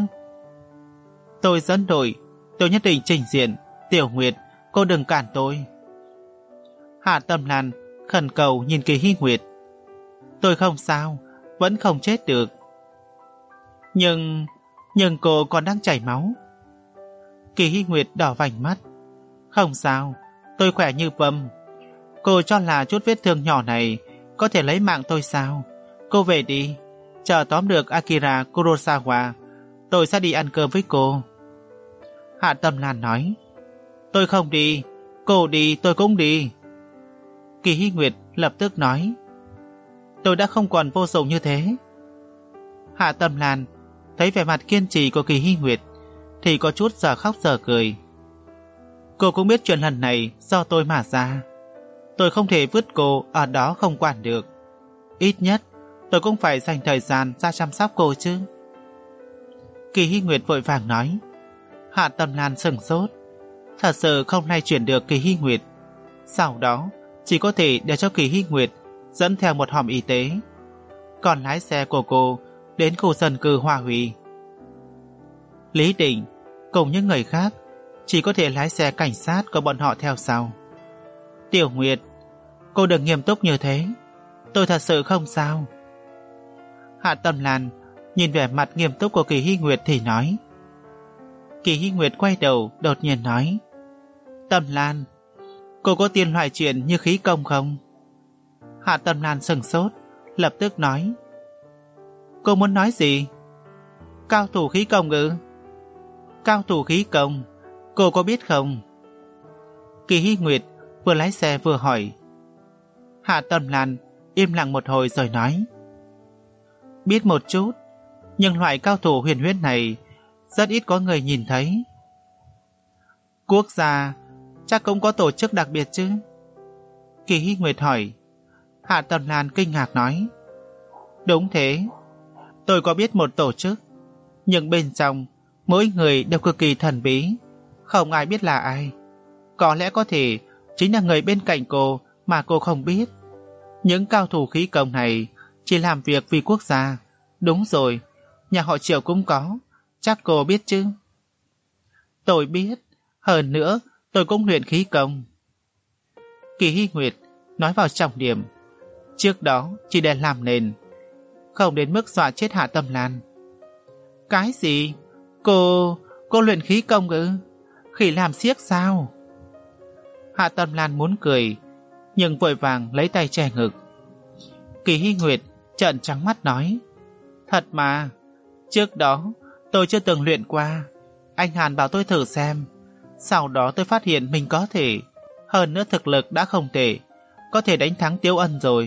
Tôi dẫn đội, tôi nhất định trình diện. Tiểu Nguyệt, cô đừng cản tôi. Hạ Tâm Lan khẩn cầu nhìn Kỳ Hy Nguyệt. Tôi không sao, vẫn không chết được. Nhưng, nhưng cô còn đang chảy máu. Kỳ Hy Nguyệt đỏ vành mắt. Không sao, tôi khỏe như bầm. Cô cho là chút vết thương nhỏ này có thể lấy mạng tôi sao? Cô về đi, chờ tóm được Akira Kurosawa, tôi sẽ đi ăn cơm với cô. Hạ Tâm Lan nói, tôi không đi, cô đi tôi cũng đi. Kỳ Hy Nguyệt lập tức nói, tôi đã không còn vô dụng như thế. Hạ Tâm Lan thấy vẻ mặt kiên trì của Kỳ Hy Nguyệt thì có chút giờ khóc giờ cười. Cô cũng biết chuyện lần này do tôi mà ra, tôi không thể vứt cô ở đó không quản được. Ít nhất tôi cũng phải dành thời gian ra chăm sóc cô chứ. Kỳ Hy Nguyệt vội vàng nói. Hạ Tâm Lan sửng sốt, thật sự không lay chuyển được Kỳ Hy Nguyệt. Sau đó chỉ có thể để cho Kỳ Hy Nguyệt dẫn theo một hòm y tế, còn lái xe của cô đến khu dân cư Hoa Huy. Lý Đình cùng những người khác chỉ có thể lái xe cảnh sát của bọn họ theo sau. Tiểu Nguyệt, cô đừng nghiêm túc như thế, tôi thật sự không sao. Hạ Tâm Lan nhìn vẻ mặt nghiêm túc của Kỳ Hy Nguyệt thì nói. Kỳ Hy Nguyệt quay đầu đột nhiên nói, Tâm Lan, cô có tiền loại chuyện như khí công không? Hạ Tâm Lan sừng sốt, lập tức nói, cô muốn nói gì? Cao thủ khí công ư? Cao thủ khí công, cô có biết không? Kỳ Hy Nguyệt vừa lái xe vừa hỏi. Hạ Tâm Lan im lặng một hồi rồi nói, biết một chút, nhưng loại cao thủ huyền huyết này rất ít có người nhìn thấy. Quốc gia chắc cũng có tổ chức đặc biệt chứ? Kỳ Hy Nguyệt hỏi. Hạ Tâm Lan kinh ngạc nói, đúng thế, tôi có biết một tổ chức, nhưng bên trong mỗi người đều cực kỳ thần bí, không ai biết là ai. Có lẽ có thể chính là người bên cạnh cô mà cô không biết. Những cao thủ khí công này chỉ làm việc vì quốc gia. Đúng rồi, nhà họ Triệu cũng có, chắc cô biết chứ? Tôi biết, hơn nữa tôi cũng luyện khí công. Kỳ Hy Nguyệt nói vào trọng điểm, trước đó chỉ để làm nền, không đến mức dọa chết Hạ Tâm Lan. Cái gì? Cô... cô luyện khí công ư? Khỉ làm xiếc sao? Hạ Tâm Lan muốn cười, nhưng vội vàng lấy tay che ngực. Kỳ Hy Nguyệt trợn trắng mắt nói, thật mà, trước đó tôi chưa từng luyện qua. Anh Hàn bảo tôi thử xem, sau đó tôi phát hiện mình có thể, hơn nữa thực lực đã không tệ, có thể đánh thắng Tiếu Ân rồi.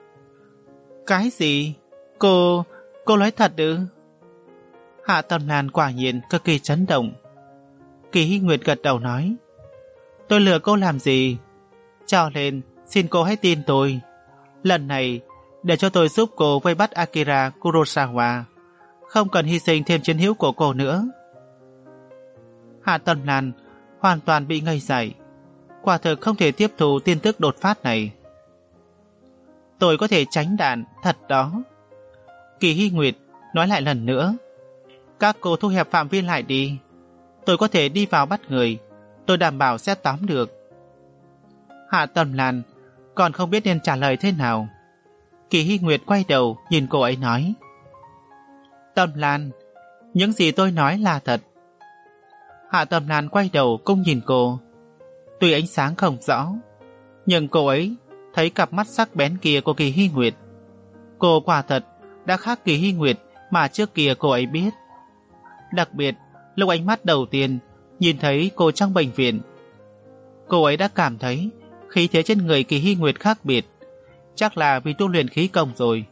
Cái gì? Cô... cô nói thật ư? Hạ Tâm Lan quả nhiên cực kỳ chấn động. Kỳ Hy Nguyệt gật đầu nói, tôi lừa cô làm gì? Cho nên xin cô hãy tin tôi. Lần này để cho tôi giúp cô vây bắt Akira Kurosawa, không cần hy sinh thêm chiến hữu của cô nữa. Hạ Tâm Lan hoàn toàn bị ngây dại, quả thực không thể tiếp thu tin tức đột phát này. Tôi có thể tránh đạn, thật đó. Kỳ Hy Nguyệt nói lại lần nữa, các cô thu hẹp phạm vi lại đi, tôi có thể đi vào bắt người, tôi đảm bảo sẽ tóm được. Hạ Tâm Lan còn không biết nên trả lời thế nào. Kỳ Hy Nguyệt quay đầu nhìn cô ấy nói, Tâm Lan, những gì tôi nói là thật. Hạ Tâm Lan quay đầu cũng nhìn cô. Tuy ánh sáng không rõ, nhưng cô ấy thấy cặp mắt sắc bén kia của Kỳ Hy Nguyệt. Cô quả thật đã khác Kỳ Hy Nguyệt mà trước kia cô ấy biết. Đặc biệt lúc ánh mắt đầu tiên nhìn thấy cô trong bệnh viện, cô ấy đã cảm thấy khí thế trên người Kỳ Hy Nguyệt khác biệt, chắc là vì tu luyện khí công rồi.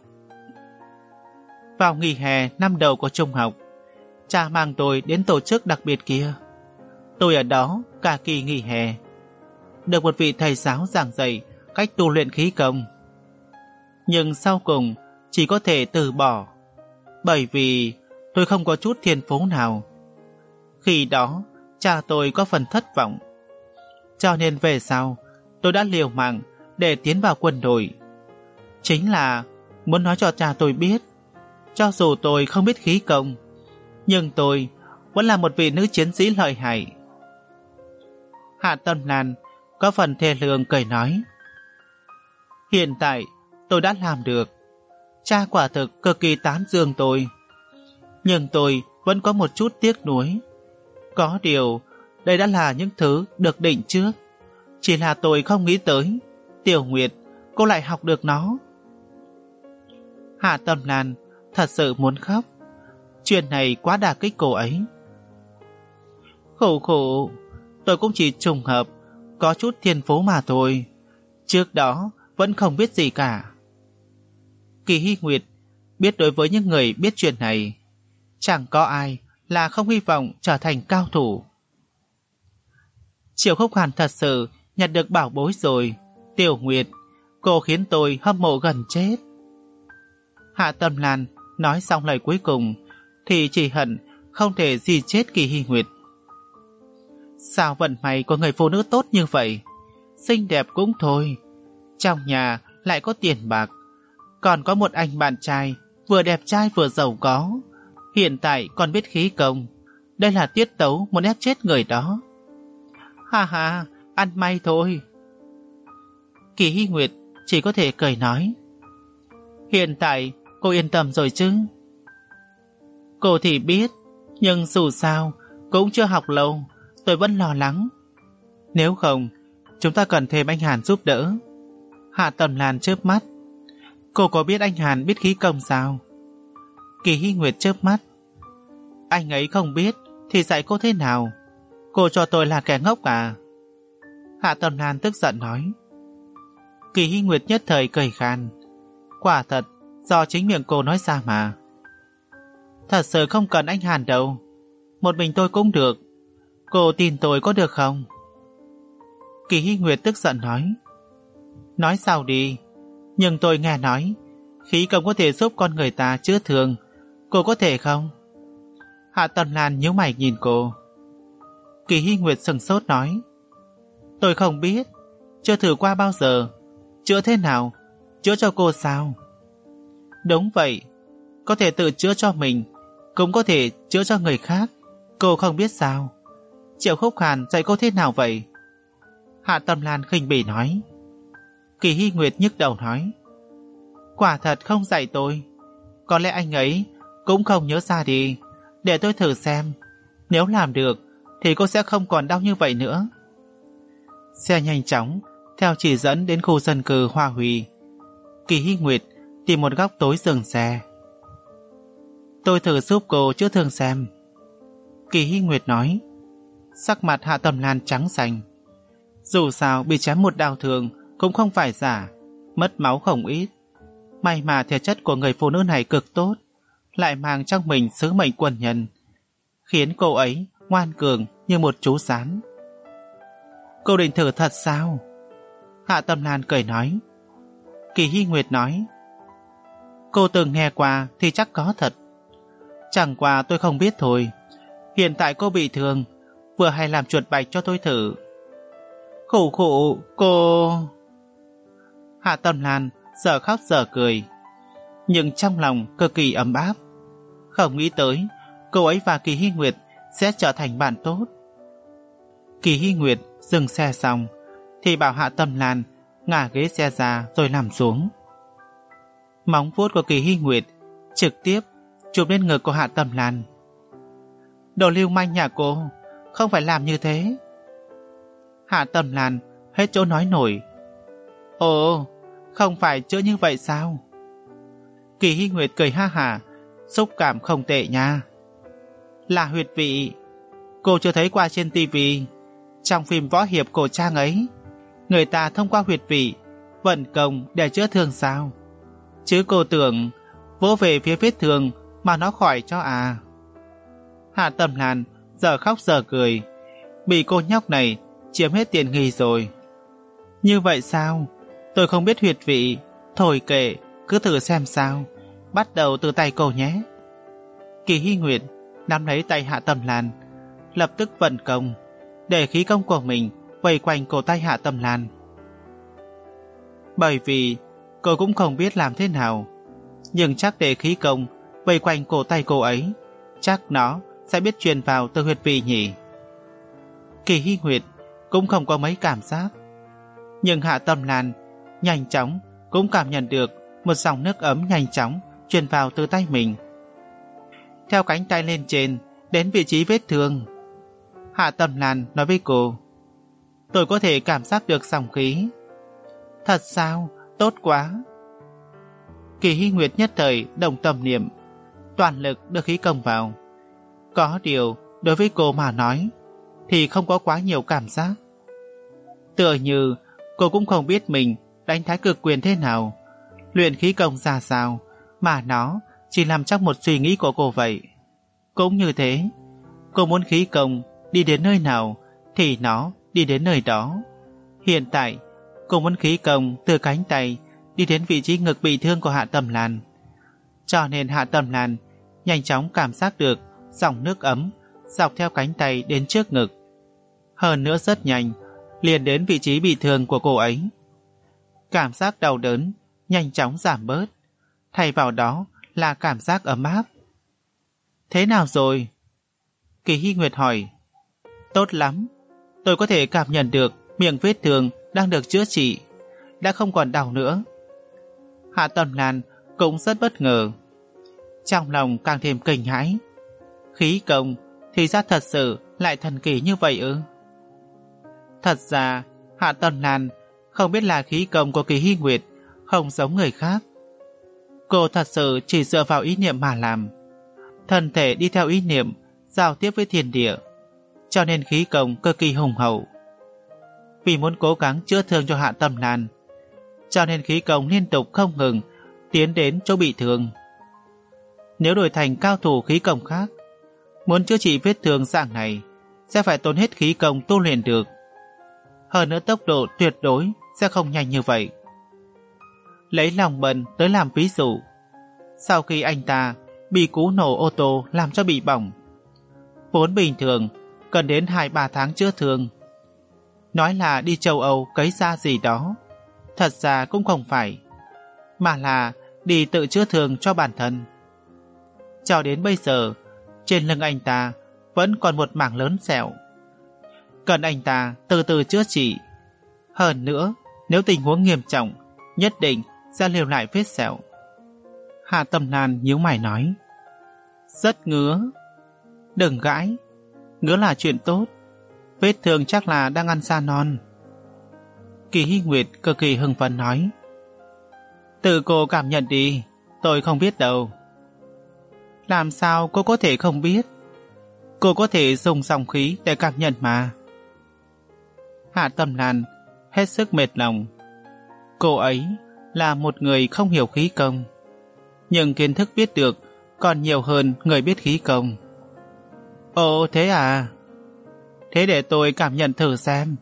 Vào nghỉ hè năm đầu của trung học, cha mang tôi đến tổ chức đặc biệt kia. Tôi ở đó cả kỳ nghỉ hè, được một vị thầy giáo giảng dạy cách tu luyện khí công. Nhưng sau cùng chỉ có thể từ bỏ, bởi vì tôi không có chút thiên phú nào. Khi đó cha tôi có phần thất vọng, cho nên về sau tôi đã liều mạng để tiến vào quân đội. Chính là muốn nói cho cha tôi biết, cho dù tôi không biết khí công, nhưng tôi vẫn là một vị nữ chiến sĩ lợi hại. Hạ Tâm Lan có phần thê lương cười nói, hiện tại tôi đã làm được. Cha quả thực cực kỳ tán dương tôi, nhưng tôi vẫn có một chút tiếc nuối. Có điều đây đã là những thứ được định trước, chỉ là tôi không nghĩ tới Tiểu Nguyệt cô lại học được nó. Hạ Tâm Lan thật sự muốn khóc, chuyện này quá đả kích cô ấy. Khổ khổ, tôi cũng chỉ trùng hợp có chút thiên phú mà thôi, trước đó vẫn không biết gì cả. Kỳ Hy Nguyệt biết đối với những người biết chuyện này, chẳng có ai là không hy vọng trở thành cao thủ. Triệu Khúc Hàn thật sự nhặt được bảo bối rồi. Tiểu Nguyệt, cô khiến tôi hâm mộ gần chết. Hạ Tâm Lan nói xong lời cuối cùng thì chỉ hận không thể gì chết Kỳ Hy Nguyệt. Sao vận may của người phụ nữ tốt như vậy, xinh đẹp cũng thôi, trong nhà lại có tiền bạc, còn có một anh bạn trai vừa đẹp trai vừa giàu có, hiện tại còn biết khí công. Đây là tiết tấu muốn ép chết người đó. Ha ha, ăn may thôi. Kỳ Hy Nguyệt chỉ có thể cười nói, hiện tại cô yên tâm rồi chứ? Cô thì biết, nhưng dù sao cũng chưa học lâu, tôi vẫn lo lắng. Nếu không, chúng ta cần thêm anh Hàn giúp đỡ. Hạ Tâm Lan chớp mắt, cô có biết anh Hàn biết khí công sao? Kỳ Hy Nguyệt chớp mắt, anh ấy không biết thì dạy cô thế nào? Cô cho tôi là kẻ ngốc à? Hạ Tâm Lan tức giận nói. Kỳ Hy Nguyệt nhất thời cười khan, quả thật do chính miệng cô nói ra mà. Thật sự không cần anh Hàn đâu, một mình tôi cũng được. Cô tin tôi có được không? Kỳ Hy Nguyệt tức giận nói. Nói sao đi, nhưng tôi nghe nói khí công có thể giúp con người ta chữa thương, cô có thể không? Hạ Tâm Lan nhíu mày nhìn cô. Kỳ Hy Nguyệt sừng sốt nói, tôi không biết, chưa thử qua bao giờ. Chữa thế nào? Chữa cho cô sao? Đúng vậy, có thể tự chữa cho mình, cũng có thể chữa cho người khác. Cô không biết sao? Triệu Khúc Hàn dạy cô thế nào vậy? Hạ Tâm Lan khinh bỉ nói. Kỳ Hy Nguyệt nhức đầu nói. Quả thật không dạy tôi. Có lẽ anh ấy cũng không nhớ ra đi. Để tôi thử xem. Nếu làm được thì cô sẽ không còn đau như vậy nữa. Xe nhanh chóng theo chỉ dẫn đến khu dân cư Hoa Huy. Kỳ Hy Nguyệt tìm một góc tối dừng xe. Tôi thử giúp cô chữa thương xem. Kỳ Hy Nguyệt nói. Sắc mặt Hạ Tâm Lan trắng xanh. Dù sao bị chém một đao thương cũng không phải giả, mất máu không ít. May mà thể chất của người phụ nữ này cực tốt, lại mang trong mình sứ mệnh quân nhân, khiến cô ấy ngoan cường như một chú rắn. Cô định thử thật sao? Hạ Tâm Lan cười nói. Kỳ Hy Nguyệt nói. Cô từng nghe qua thì chắc có thật. Chẳng qua tôi không biết thôi. Hiện tại cô bị thương, vừa hay làm chuột bạch cho tôi thử. Khổ khổ, cô... Hạ Tâm Lan giờ khóc giờ cười, nhưng trong lòng cực kỳ ấm áp. Không nghĩ tới cô ấy và Kỳ Hy Nguyệt sẽ trở thành bạn tốt. Kỳ Hy Nguyệt dừng xe xong thì bảo Hạ Tâm Lan ngả ghế xe ra rồi nằm xuống. Móng vuốt của Kỳ Hy Nguyệt trực tiếp chụp lên ngực của Hạ Tâm Lan. Đồ lưu manh nhà cô, không phải làm như thế. Hạ Tâm Lan hết chỗ nói nổi. Ồ, không phải chữa như vậy sao? Kỳ Hy Nguyệt cười ha hả, xúc cảm không tệ nha. Là huyệt vị. Cô chưa thấy qua trên tivi. Trong phim võ hiệp cổ trang ấy, người ta thông qua huyệt vị vận công để chữa thương sao? Chứ cô tưởng vỗ về phía vết thương mà nó khỏi cho à? Hạ Tâm Lan giờ khóc giờ cười. Bị cô nhóc này chiếm hết tiền nghỉ rồi. Như vậy sao? Tôi không biết huyệt vị. Thôi kệ, cứ thử xem sao. Bắt đầu từ tay cô nhé. Kỳ Hy Nguyệt nắm lấy tay Hạ Tâm Lan, lập tức vận công để khí công của mình vây quanh cổ tay Hạ Tâm Lan. Bởi vì cô cũng không biết làm thế nào, nhưng chắc để khí công vây quanh cổ tay cô ấy, chắc nó sẽ biết truyền vào từ huyệt vị nhỉ. Kỳ Hy Nguyệt cũng không có mấy cảm giác, nhưng Hạ Tâm Lan nhanh chóng cũng cảm nhận được một dòng nước ấm nhanh chóng truyền vào từ tay mình, theo cánh tay lên trên đến vị trí vết thương. Hạ Tâm Lan nói với cô, tôi có thể cảm giác được dòng khí. Thật sao? Tốt quá. Kỳ Hy Nguyệt nhất thời đồng tâm niệm, toàn lực đưa khí công vào. Có điều đối với cô mà nói thì không có quá nhiều cảm giác. Tựa như cô cũng không biết mình đánh thái cực quyền thế nào, luyện khí công ra sao, mà nó chỉ nằm trong một suy nghĩ của cô vậy. Cũng như thế, cô muốn khí công đi đến nơi nào thì nó đi đến nơi đó. Hiện tại cô muốn khí công từ cánh tay đi đến vị trí ngực bị thương của Hạ Tâm Lan, cho nên Hạ Tâm Lan nhanh chóng cảm giác được dòng nước ấm dọc theo cánh tay đến trước ngực. Hơn nữa rất nhanh liền đến vị trí bị thương của cô ấy. Cảm giác đau đớn nhanh chóng giảm bớt, thay vào đó là cảm giác ấm áp. Thế nào rồi? Kỳ Hy Nguyệt hỏi. Tốt lắm, tôi có thể cảm nhận được miệng vết thương đang được chữa trị, đã không còn đau nữa. Hạ Tâm Lan cũng rất bất ngờ, trong lòng càng thêm kinh hãi. Khí công thì ra thật sự lại thần kỳ như vậy ư? Thật ra Hạ Tâm Lan không biết là khí công của Kỳ Hy Nguyệt không giống người khác. Cô thật sự chỉ dựa vào ý niệm mà làm, thân thể đi theo ý niệm giao tiếp với thiên địa, cho nên khí công cực kỳ hùng hậu. Vì muốn cố gắng chữa thương cho Hạ Tâm Lan, cho nên khí công liên tục không ngừng tiến đến chỗ bị thương. Nếu đổi thành cao thủ khí công khác, muốn chữa trị vết thương dạng này sẽ phải tốn hết khí công tu luyện được. Hơn nữa tốc độ tuyệt đối sẽ không nhanh như vậy. Lấy lòng bần tới làm ví dụ, sau khi anh ta bị cú nổ ô tô làm cho bị bỏng, vốn bình thường cần đến hai ba tháng chữa thương. Nói là đi châu Âu cấy da gì đó, thật ra cũng không phải, mà là đi tự chữa thương cho bản thân. Cho đến bây giờ, trên lưng anh ta vẫn còn một mảng lớn sẹo. Cần anh ta từ từ chữa trị. Hơn nữa, nếu tình huống nghiêm trọng, nhất định sẽ lưu lại vết sẹo. Hạ Tâm Lan nhíu mày nói, rất ngứa. Đừng gãi, ngứa là chuyện tốt. Vết thương chắc là đang ăn sa non. Kỳ Hy Nguyệt cực kỳ hưng phấn nói, tự cô cảm nhận đi, tôi không biết đâu. Làm sao cô có thể không biết? Cô có thể dùng dòng khí để cảm nhận mà. Hạ Tâm Lan hết sức mệt lòng. Cô ấy là một người không hiểu khí công, nhưng kiến thức biết được còn nhiều hơn người biết khí công. Ồ thế à? Thế để tôi cảm nhận thử xem.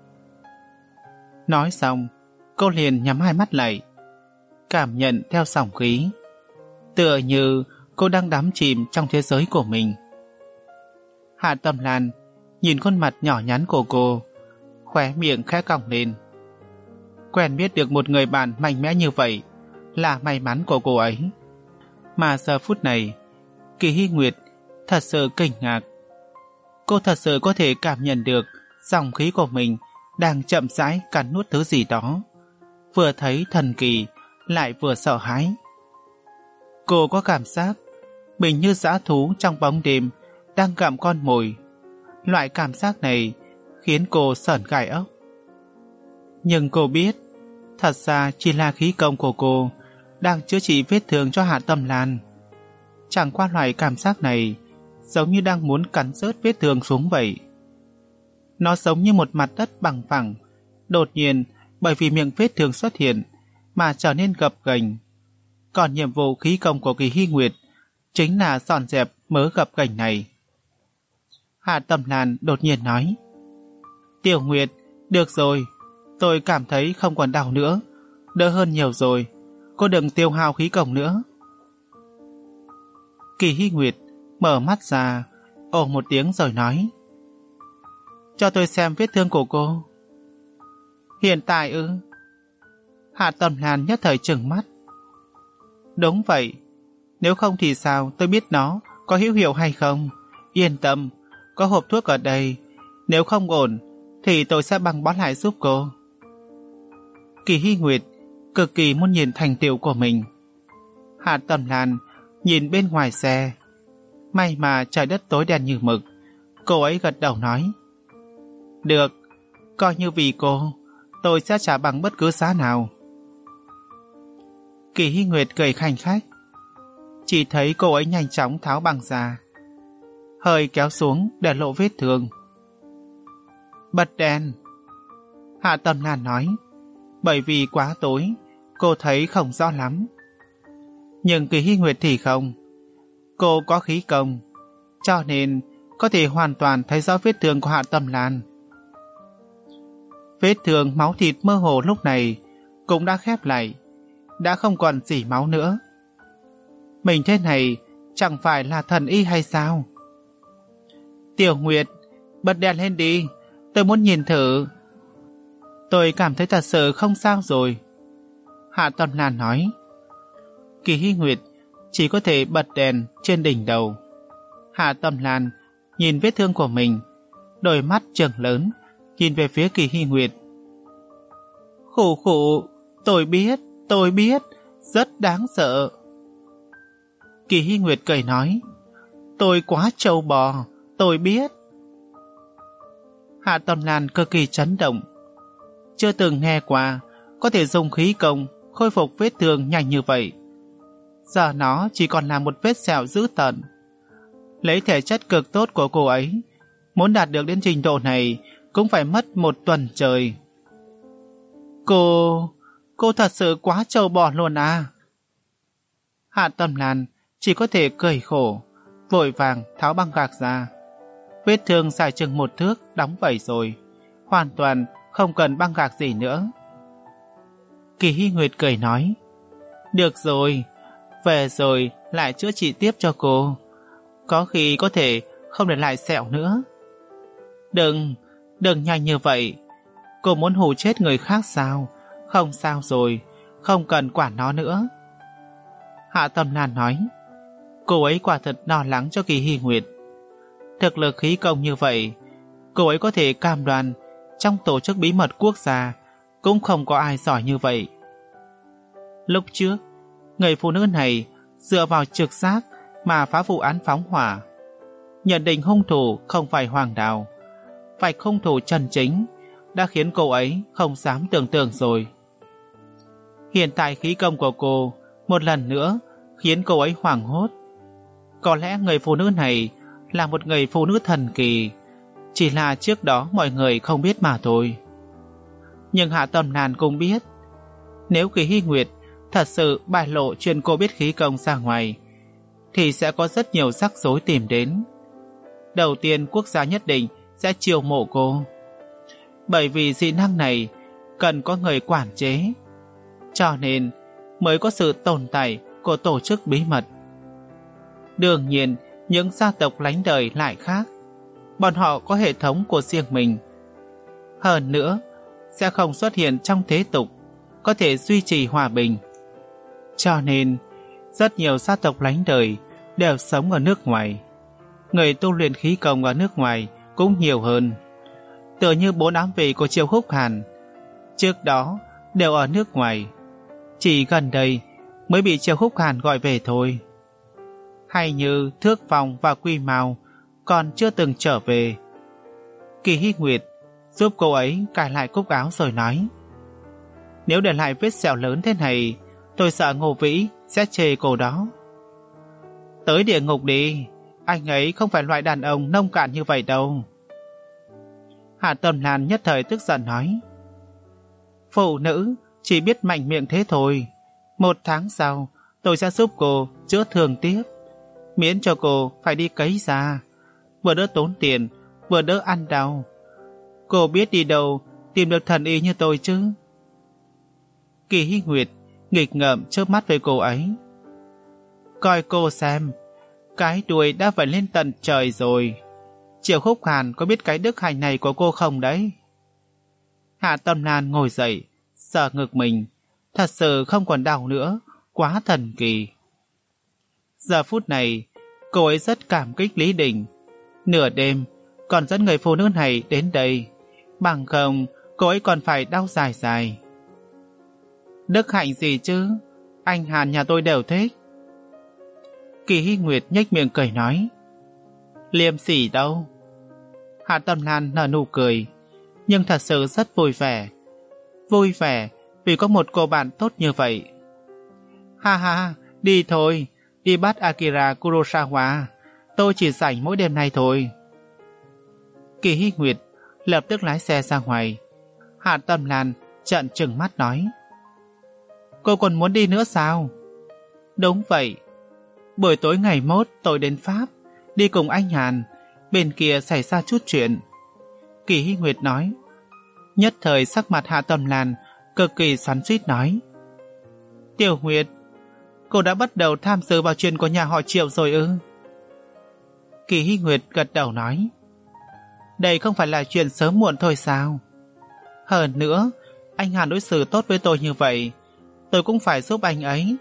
Nói xong, cô liền nhắm hai mắt lại, cảm nhận theo dòng khí, tựa như cô đang đắm chìm trong thế giới của mình. Hạ Tâm Lan nhìn khuôn mặt nhỏ nhắn của cô, khóe miệng khẽ cong lên. Quen biết được một người bạn mạnh mẽ như vậy là may mắn của cô ấy. Mà giờ phút này, Kỳ Hy Nguyệt thật sự kinh ngạc. Cô thật sự có thể cảm nhận được dòng khí của mình đang chậm rãi cắn nuốt thứ gì đó, vừa thấy thần kỳ lại vừa sợ hãi. Cô có cảm giác mình như dã thú trong bóng đêm đang gặm con mồi. Loại cảm giác này khiến cô sởn gai ốc. Nhưng cô biết, thật ra chỉ là khí công của cô đang chữa trị vết thương cho Hạ Tâm Lan. Chẳng qua loại cảm giác này giống như đang muốn cắn rớt vết thương xuống vậy. Nó giống như một mặt đất bằng phẳng, đột nhiên bởi vì miệng vết thương xuất hiện mà trở nên gập ghềnh. Còn nhiệm vụ khí công của Kỳ Hy Nguyệt chính là dọn dẹp mớ gập ghềnh này. Hạ Tâm Lan đột nhiên nói, Tiểu Nguyệt, được rồi, tôi cảm thấy không còn đau nữa, đỡ hơn nhiều rồi, cô đừng tiêu hao khí công nữa. Kỳ Hy Nguyệt mở mắt ra, ồ một tiếng rồi nói, cho tôi xem vết thương của cô. Hiện tại ư? Hạ Tâm Lan nhất thời trừng mắt. Đúng vậy, nếu không thì sao tôi biết nó có hữu hiệu hay không? Yên tâm, có hộp thuốc ở đây, nếu không ổn thì tôi sẽ băng bó lại giúp cô. Kỳ Hy Nguyệt cực kỳ muốn nhìn thành tựu của mình. Hạ Tâm Lan nhìn bên ngoài xe, may mà trời đất tối đen như mực. Cô ấy gật đầu nói, được, coi như vì cô, tôi sẽ trả bằng bất cứ giá nào. Kỳ Hy Nguyệt cười khanh khách. Chỉ thấy cô ấy nhanh chóng tháo băng ra, hơi kéo xuống để lộ vết thương. Bật đèn. Hạ Tâm Lan nói, bởi vì quá tối, cô thấy không rõ lắm. Nhưng Kỳ Hy Nguyệt thì không. Cô có khí công, cho nên có thể hoàn toàn thấy rõ vết thương của Hạ Tâm Lan. Vết thương máu thịt mơ hồ lúc này cũng đã khép lại, đã không còn gì máu nữa. Mình thế này chẳng phải là thần y hay sao? Tiểu Nguyệt, bật đèn lên đi, tôi muốn nhìn thử. Tôi cảm thấy thật sự không sao rồi. Hạ Tâm Lan nói. Kỳ Hy Nguyệt chỉ có thể bật đèn trên đỉnh đầu. Hạ Tâm Lan nhìn vết thương của mình, đôi mắt trừng lớn, nhìn về phía Kỳ Hy Nguyệt. Khủ khủ, tôi biết, tôi biết, rất đáng sợ. Kỳ Hy Nguyệt cười nói, tôi quá trâu bò, tôi biết. Hạ Tâm Lan cực kỳ chấn động. Chưa từng nghe qua có thể dùng khí công khôi phục vết thương nhanh như vậy. Giờ nó chỉ còn là một vết sẹo dữ tợn. Lấy thể chất cực tốt của cô ấy, muốn đạt được đến trình độ này cũng phải mất một tuần trời. Cô... cô thật sự quá trâu bò luôn à? Hạ Tâm Lan chỉ có thể cười khổ, vội vàng tháo băng gạc ra. Vết thương dài chừng một thước đóng vẩy rồi, hoàn toàn không cần băng gạc gì nữa. Kỳ Hy Nguyệt cười nói, được rồi, về rồi lại chữa trị tiếp cho cô, có khi có thể không để lại sẹo nữa. Đừng, đừng nhanh như vậy, cô muốn hù chết người khác sao? Không sao rồi, không cần quản nó nữa. Hạ Tâm Lan nói, Cô ấy quả thật lo lắng cho Kỳ Hy Nguyệt. Thực lực khí công như vậy, cô ấy có thể cam đoan trong tổ chức bí mật quốc gia cũng không có ai giỏi như vậy. Lúc trước, người phụ nữ này dựa vào trực giác mà phá vụ án phóng hỏa, nhận định hung thủ không phải Hoàng Đào, phải hung thủ chân chính, đã khiến cô ấy không dám tưởng tượng rồi. Hiện tại khí công của cô một lần nữa khiến cô ấy hoảng hốt. Có lẽ người phụ nữ này là một người phụ nữ thần kỳ, chỉ là trước đó mọi người không biết mà thôi. Nhưng Hạ Tâm Lan cũng biết, nếu Kỳ Hy Nguyệt thật sự bại lộ chuyện cô biết khí công ra ngoài, thì sẽ có rất nhiều rắc rối tìm đến. Đầu tiên, quốc gia nhất định sẽ chiêu mộ cô, bởi vì dị năng này cần có người quản chế, cho nên mới có sự tồn tại của tổ chức bí mật. Đương nhiên, những gia tộc lánh đời lại khác, bọn họ có hệ thống của riêng mình. Hơn nữa, sẽ không xuất hiện trong thế tục, có thể duy trì hòa bình. Cho nên, rất nhiều gia tộc lánh đời đều sống ở nước ngoài. Người tu luyện khí công ở nước ngoài cũng nhiều hơn. Tựa như bốn ám vệ của Triệu Húc Hàn, trước đó đều ở nước ngoài, chỉ gần đây mới bị Triệu Húc Hàn gọi về thôi. Hay như Thước Phong và Quy Mao còn chưa từng trở về. Kỳ Hy Nguyệt giúp cô ấy cài lại cúc áo rồi nói, nếu để lại vết sẹo lớn thế này, tôi sợ Ngô Vĩ sẽ chê cô đó. Tới địa ngục đi, anh ấy không phải loại đàn ông nông cạn như vậy đâu. Hạ Tâm Lan nhất thời tức giận nói, phụ nữ chỉ biết mạnh miệng thế thôi. Một tháng sau, tôi sẽ giúp cô chữa thương tiếp, miễn cho cô phải đi cấy ra, vừa đỡ tốn tiền, vừa đỡ ăn đau. Cô biết đi đâu tìm được thần y như tôi chứ? Kỳ Hy Nguyệt nghịch ngợm chớp mắt với cô ấy. Coi cô xem, cái đuôi đã vẩy lên tận trời rồi. Triệu Húc Hàn có biết cái đức hạnh này của cô không đấy? Hạ Tâm Lan ngồi dậy, sờ ngực mình, thật sự không còn đau nữa, quá thần kỳ. Giờ phút này, cô ấy rất cảm kích Lý Đình. Nửa đêm, còn dẫn người phụ nữ này đến đây, bằng không cô ấy còn phải đau dài dài. Đức hạnh gì chứ, anh Hàn nhà tôi đều thích. Kỳ Hy Nguyệt nhếch miệng cười nói, liêm sỉ đâu. Hạ Tâm Lan nở nụ cười, nhưng thật sự rất vui vẻ. Vui vẻ vì có một cô bạn tốt như vậy. Ha ha, đi thôi, đi bắt Akira Kurosawa, tôi chỉ rảnh mỗi đêm nay thôi. Kỳ Hy Nguyệt lập tức lái xe ra ngoài. Hạ Tâm Lan trợn trừng mắt nói, cô còn muốn đi nữa sao? Đúng vậy, buổi tối ngày mốt tôi đến Pháp, đi cùng anh Hàn, bên kia xảy ra chút chuyện. Kỳ Hy Nguyệt nói. Nhất thời sắc mặt Hạ Tâm Lan cực kỳ xoắn xuýt nói, Tiểu Nguyệt, cô đã bắt đầu tham dự vào chuyện của nhà họ Triệu rồi ư? Kỳ Hy Nguyệt gật đầu nói, đây không phải là chuyện sớm muộn thôi sao? Hơn nữa, anh Hàn đối xử tốt với tôi như vậy, tôi cũng phải giúp anh ấy.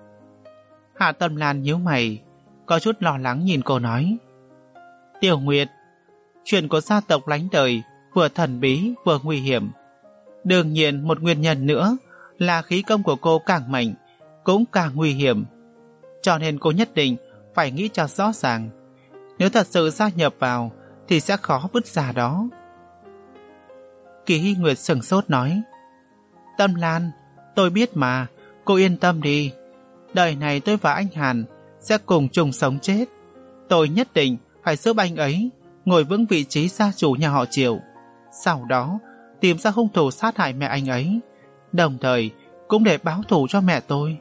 Hạ Tâm Lan nhíu mày, có chút lo lắng nhìn cô nói, Tiểu Nguyệt, chuyện của gia tộc lánh đời vừa thần bí vừa nguy hiểm. Đương nhiên một nguyên nhân nữa là khí công của cô càng mạnh cũng càng nguy hiểm, cho nên cô nhất định phải nghĩ cho rõ ràng. Nếu thật sự gia nhập vào thì sẽ khó bứt ra đó. Kỳ Hy Nguyệt sừng sốt nói, Tâm Lan, tôi biết mà, cô yên tâm đi. Đời này tôi và anh Hàn sẽ cùng chung sống chết. Tôi nhất định phải giúp anh ấy ngồi vững vị trí gia chủ nhà họ Triệu, sau đó tìm ra hung thủ sát hại mẹ anh ấy, đồng thời cũng để báo thù cho mẹ tôi.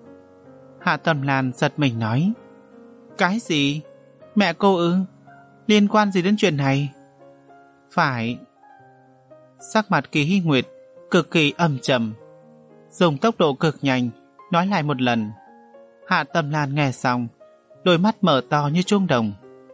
Hạ Tâm Lan giật mình nói, cái gì? Mẹ cô ư? Liên quan gì đến chuyện này? Phải. Sắc mặt Kỳ Hy Nguyệt cực kỳ âm trầm, dùng tốc độ cực nhanh nói lại một lần. Hạ Tâm Lan nghe xong, đôi mắt mở to như chuông đồng.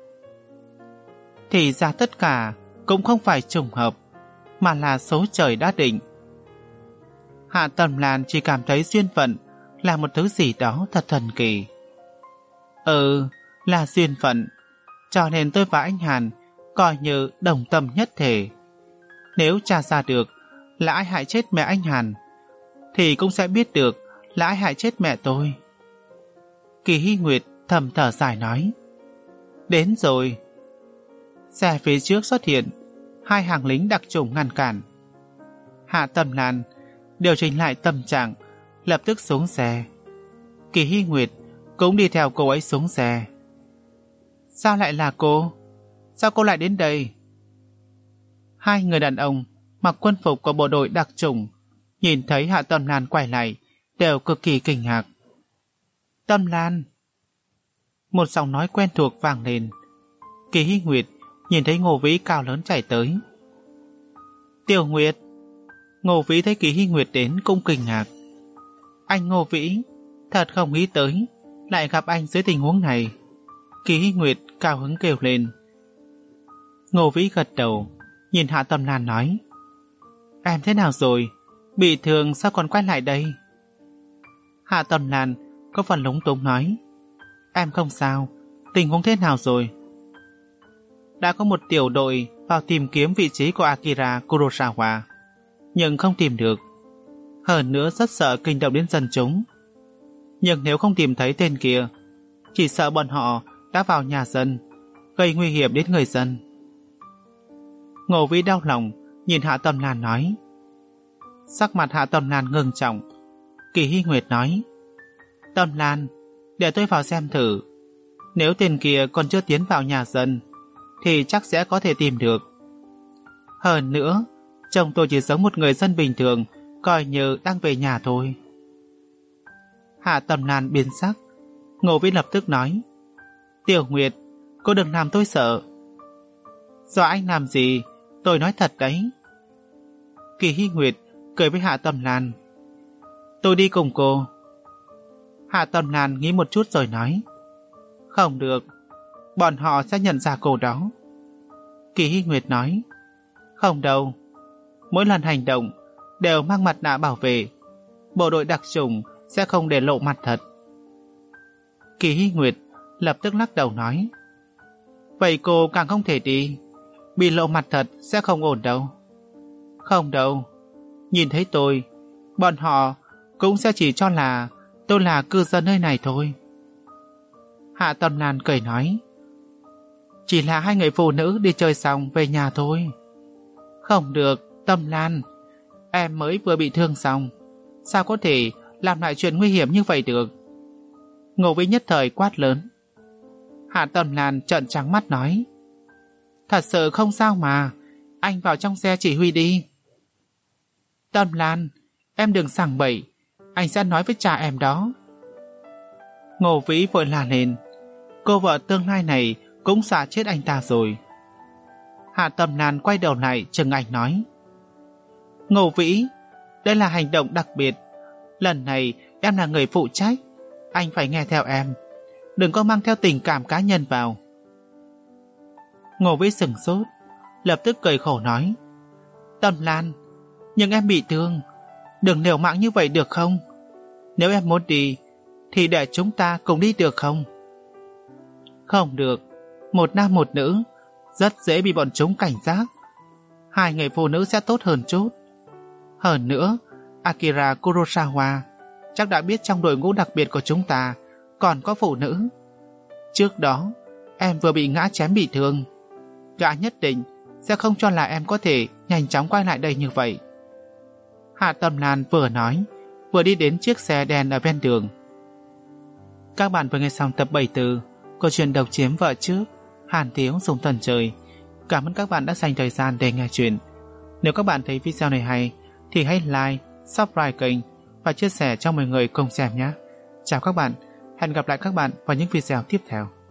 Thì ra tất cả cũng không phải trùng hợp, mà là số trời đã định. Hạ Tâm Lan chỉ cảm thấy duyên phận là một thứ gì đó thật thần kỳ. Ừ, là duyên phận. Cho nên tôi và anh Hàn coi như đồng tâm nhất thể. Nếu tra ra được là ai hại chết mẹ anh Hàn, thì cũng sẽ biết được là ai hại chết mẹ tôi. Kỳ Hy Nguyệt thầm thở dài nói. Đến rồi. Xe phía trước xuất hiện, hai hàng lính đặc chủng ngăn cản. Hạ Tâm Lan điều chỉnh lại tâm trạng, lập tức xuống xe. Kỳ Hy Nguyệt cũng đi theo cô ấy xuống xe. Sao lại là cô? Sao cô lại đến đây? Hai người đàn ông mặc quân phục của bộ đội đặc chủng nhìn thấy Hạ Tâm Lan quay lại đều cực kỳ kinh ngạc. Tâm Lan! Một giọng nói quen thuộc vang lên. Kỳ Hy Nguyệt nhìn thấy Ngô Vĩ cao lớn chạy tới. Tiểu Nguyệt! Ngô Vĩ thấy Kỳ Hy Nguyệt đến cũng kinh ngạc. Anh Ngô Vĩ, thật không nghĩ tới lại gặp anh dưới tình huống này. Kỳ Hy Nguyệt cao hứng kêu lên. Ngô Vĩ gật đầu, nhìn Hạ Tâm Lan nói. Em thế nào rồi? Bị thương sao còn quay lại đây? Hạ Tâm Lan có phần lúng túng nói. Em không sao, tình huống thế nào rồi? Đã có một tiểu đội vào tìm kiếm vị trí của Akira Kurosawa, nhưng không tìm được. Hơn nữa rất sợ kinh động đến dân chúng. Nhưng nếu không tìm thấy tên kia, chỉ sợ bọn họ đã vào nhà dân, gây nguy hiểm đến người dân. Ngô Vĩ đau lòng nhìn Hạ Tâm Lan nói. Sắc mặt Hạ Tâm Lan ngưng trọng. Kỳ Hy Nguyệt nói. Tâm Lan, để tôi vào xem thử. Nếu tên kia còn chưa tiến vào nhà dân thì chắc sẽ có thể tìm được. Hơn nữa, chồng tôi chỉ giống một người dân bình thường, coi như đang về nhà thôi. Hạ Tâm Lan biến sắc. Ngô Vĩ lập tức nói. Tiểu Nguyệt, cô đừng làm tôi sợ. Do anh làm gì, tôi nói thật đấy. Kỳ Hy Nguyệt cười với Hạ Tâm Lan. Tôi đi cùng cô. Hạ Tâm Lan nghĩ một chút rồi nói. Không được, bọn họ sẽ nhận ra cô đó. Kỳ Hy Nguyệt nói. Không đâu, mỗi lần hành động đều mang mặt nạ bảo vệ. Bộ đội đặc chủng sẽ không để lộ mặt thật. Kỳ Hy Nguyệt lập tức lắc đầu nói. Vậy cô càng không thể đi. Bị lộ mặt thật sẽ không ổn đâu. Không đâu, nhìn thấy tôi, bọn họ cũng sẽ chỉ cho là tôi là cư dân nơi này thôi. Hạ Tâm Lan cười nói. Chỉ là hai người phụ nữ đi chơi xong về nhà thôi. Không được, Tâm Lan, em mới vừa bị thương xong, sao có thể làm lại chuyện nguy hiểm như vậy được? Ngô Vĩ nhất thời quát lớn. Hạ Tâm Lan trợn trắng mắt nói. Thật sự không sao mà, anh vào trong xe chỉ huy đi. Tâm Lan, em đừng sảng bậy, anh sẽ nói với cha em đó. Ngô Vĩ vội la lên. Cô vợ tương lai này cũng xả chết anh ta rồi. Hạ Tâm Lan quay đầu lại chừng anh nói. Ngô Vĩ, đây là hành động đặc biệt. Lần này em là người phụ trách, anh phải nghe theo em, đừng có mang theo tình cảm cá nhân vào. Ngô Vĩ sửng sốt, lập tức cười khổ nói. Tâm Lan, nhưng em bị thương, đừng liều mạng như vậy được không? Nếu em muốn đi thì để chúng ta cùng đi được không? Không được, một nam một nữ rất dễ bị bọn chúng cảnh giác. Hai người phụ nữ sẽ tốt hơn chút. Hơn nữa, Akira Kurosawa chắc đã biết trong đội ngũ đặc biệt của chúng ta còn có phụ nữ. Trước đó em vừa bị ngã chém bị thương, gã nhất định sẽ không cho là em có thể nhanh chóng quay lại đây như vậy. Hạ Tâm Lan vừa nói vừa đi đến chiếc xe đen ở ven đường. Các bạn vừa nghe xong tập bảy mươi tư câu chuyện độc chiếm vợ trước, Hàn Tiếu dùng thần trời. Cảm ơn các bạn đã dành thời gian để nghe chuyện. Nếu các bạn thấy video này hay thì hãy like, subscribe kênh và chia sẻ cho mọi người cùng xem nhé. Chào các bạn, hẹn gặp lại các bạn vào những video tiếp theo.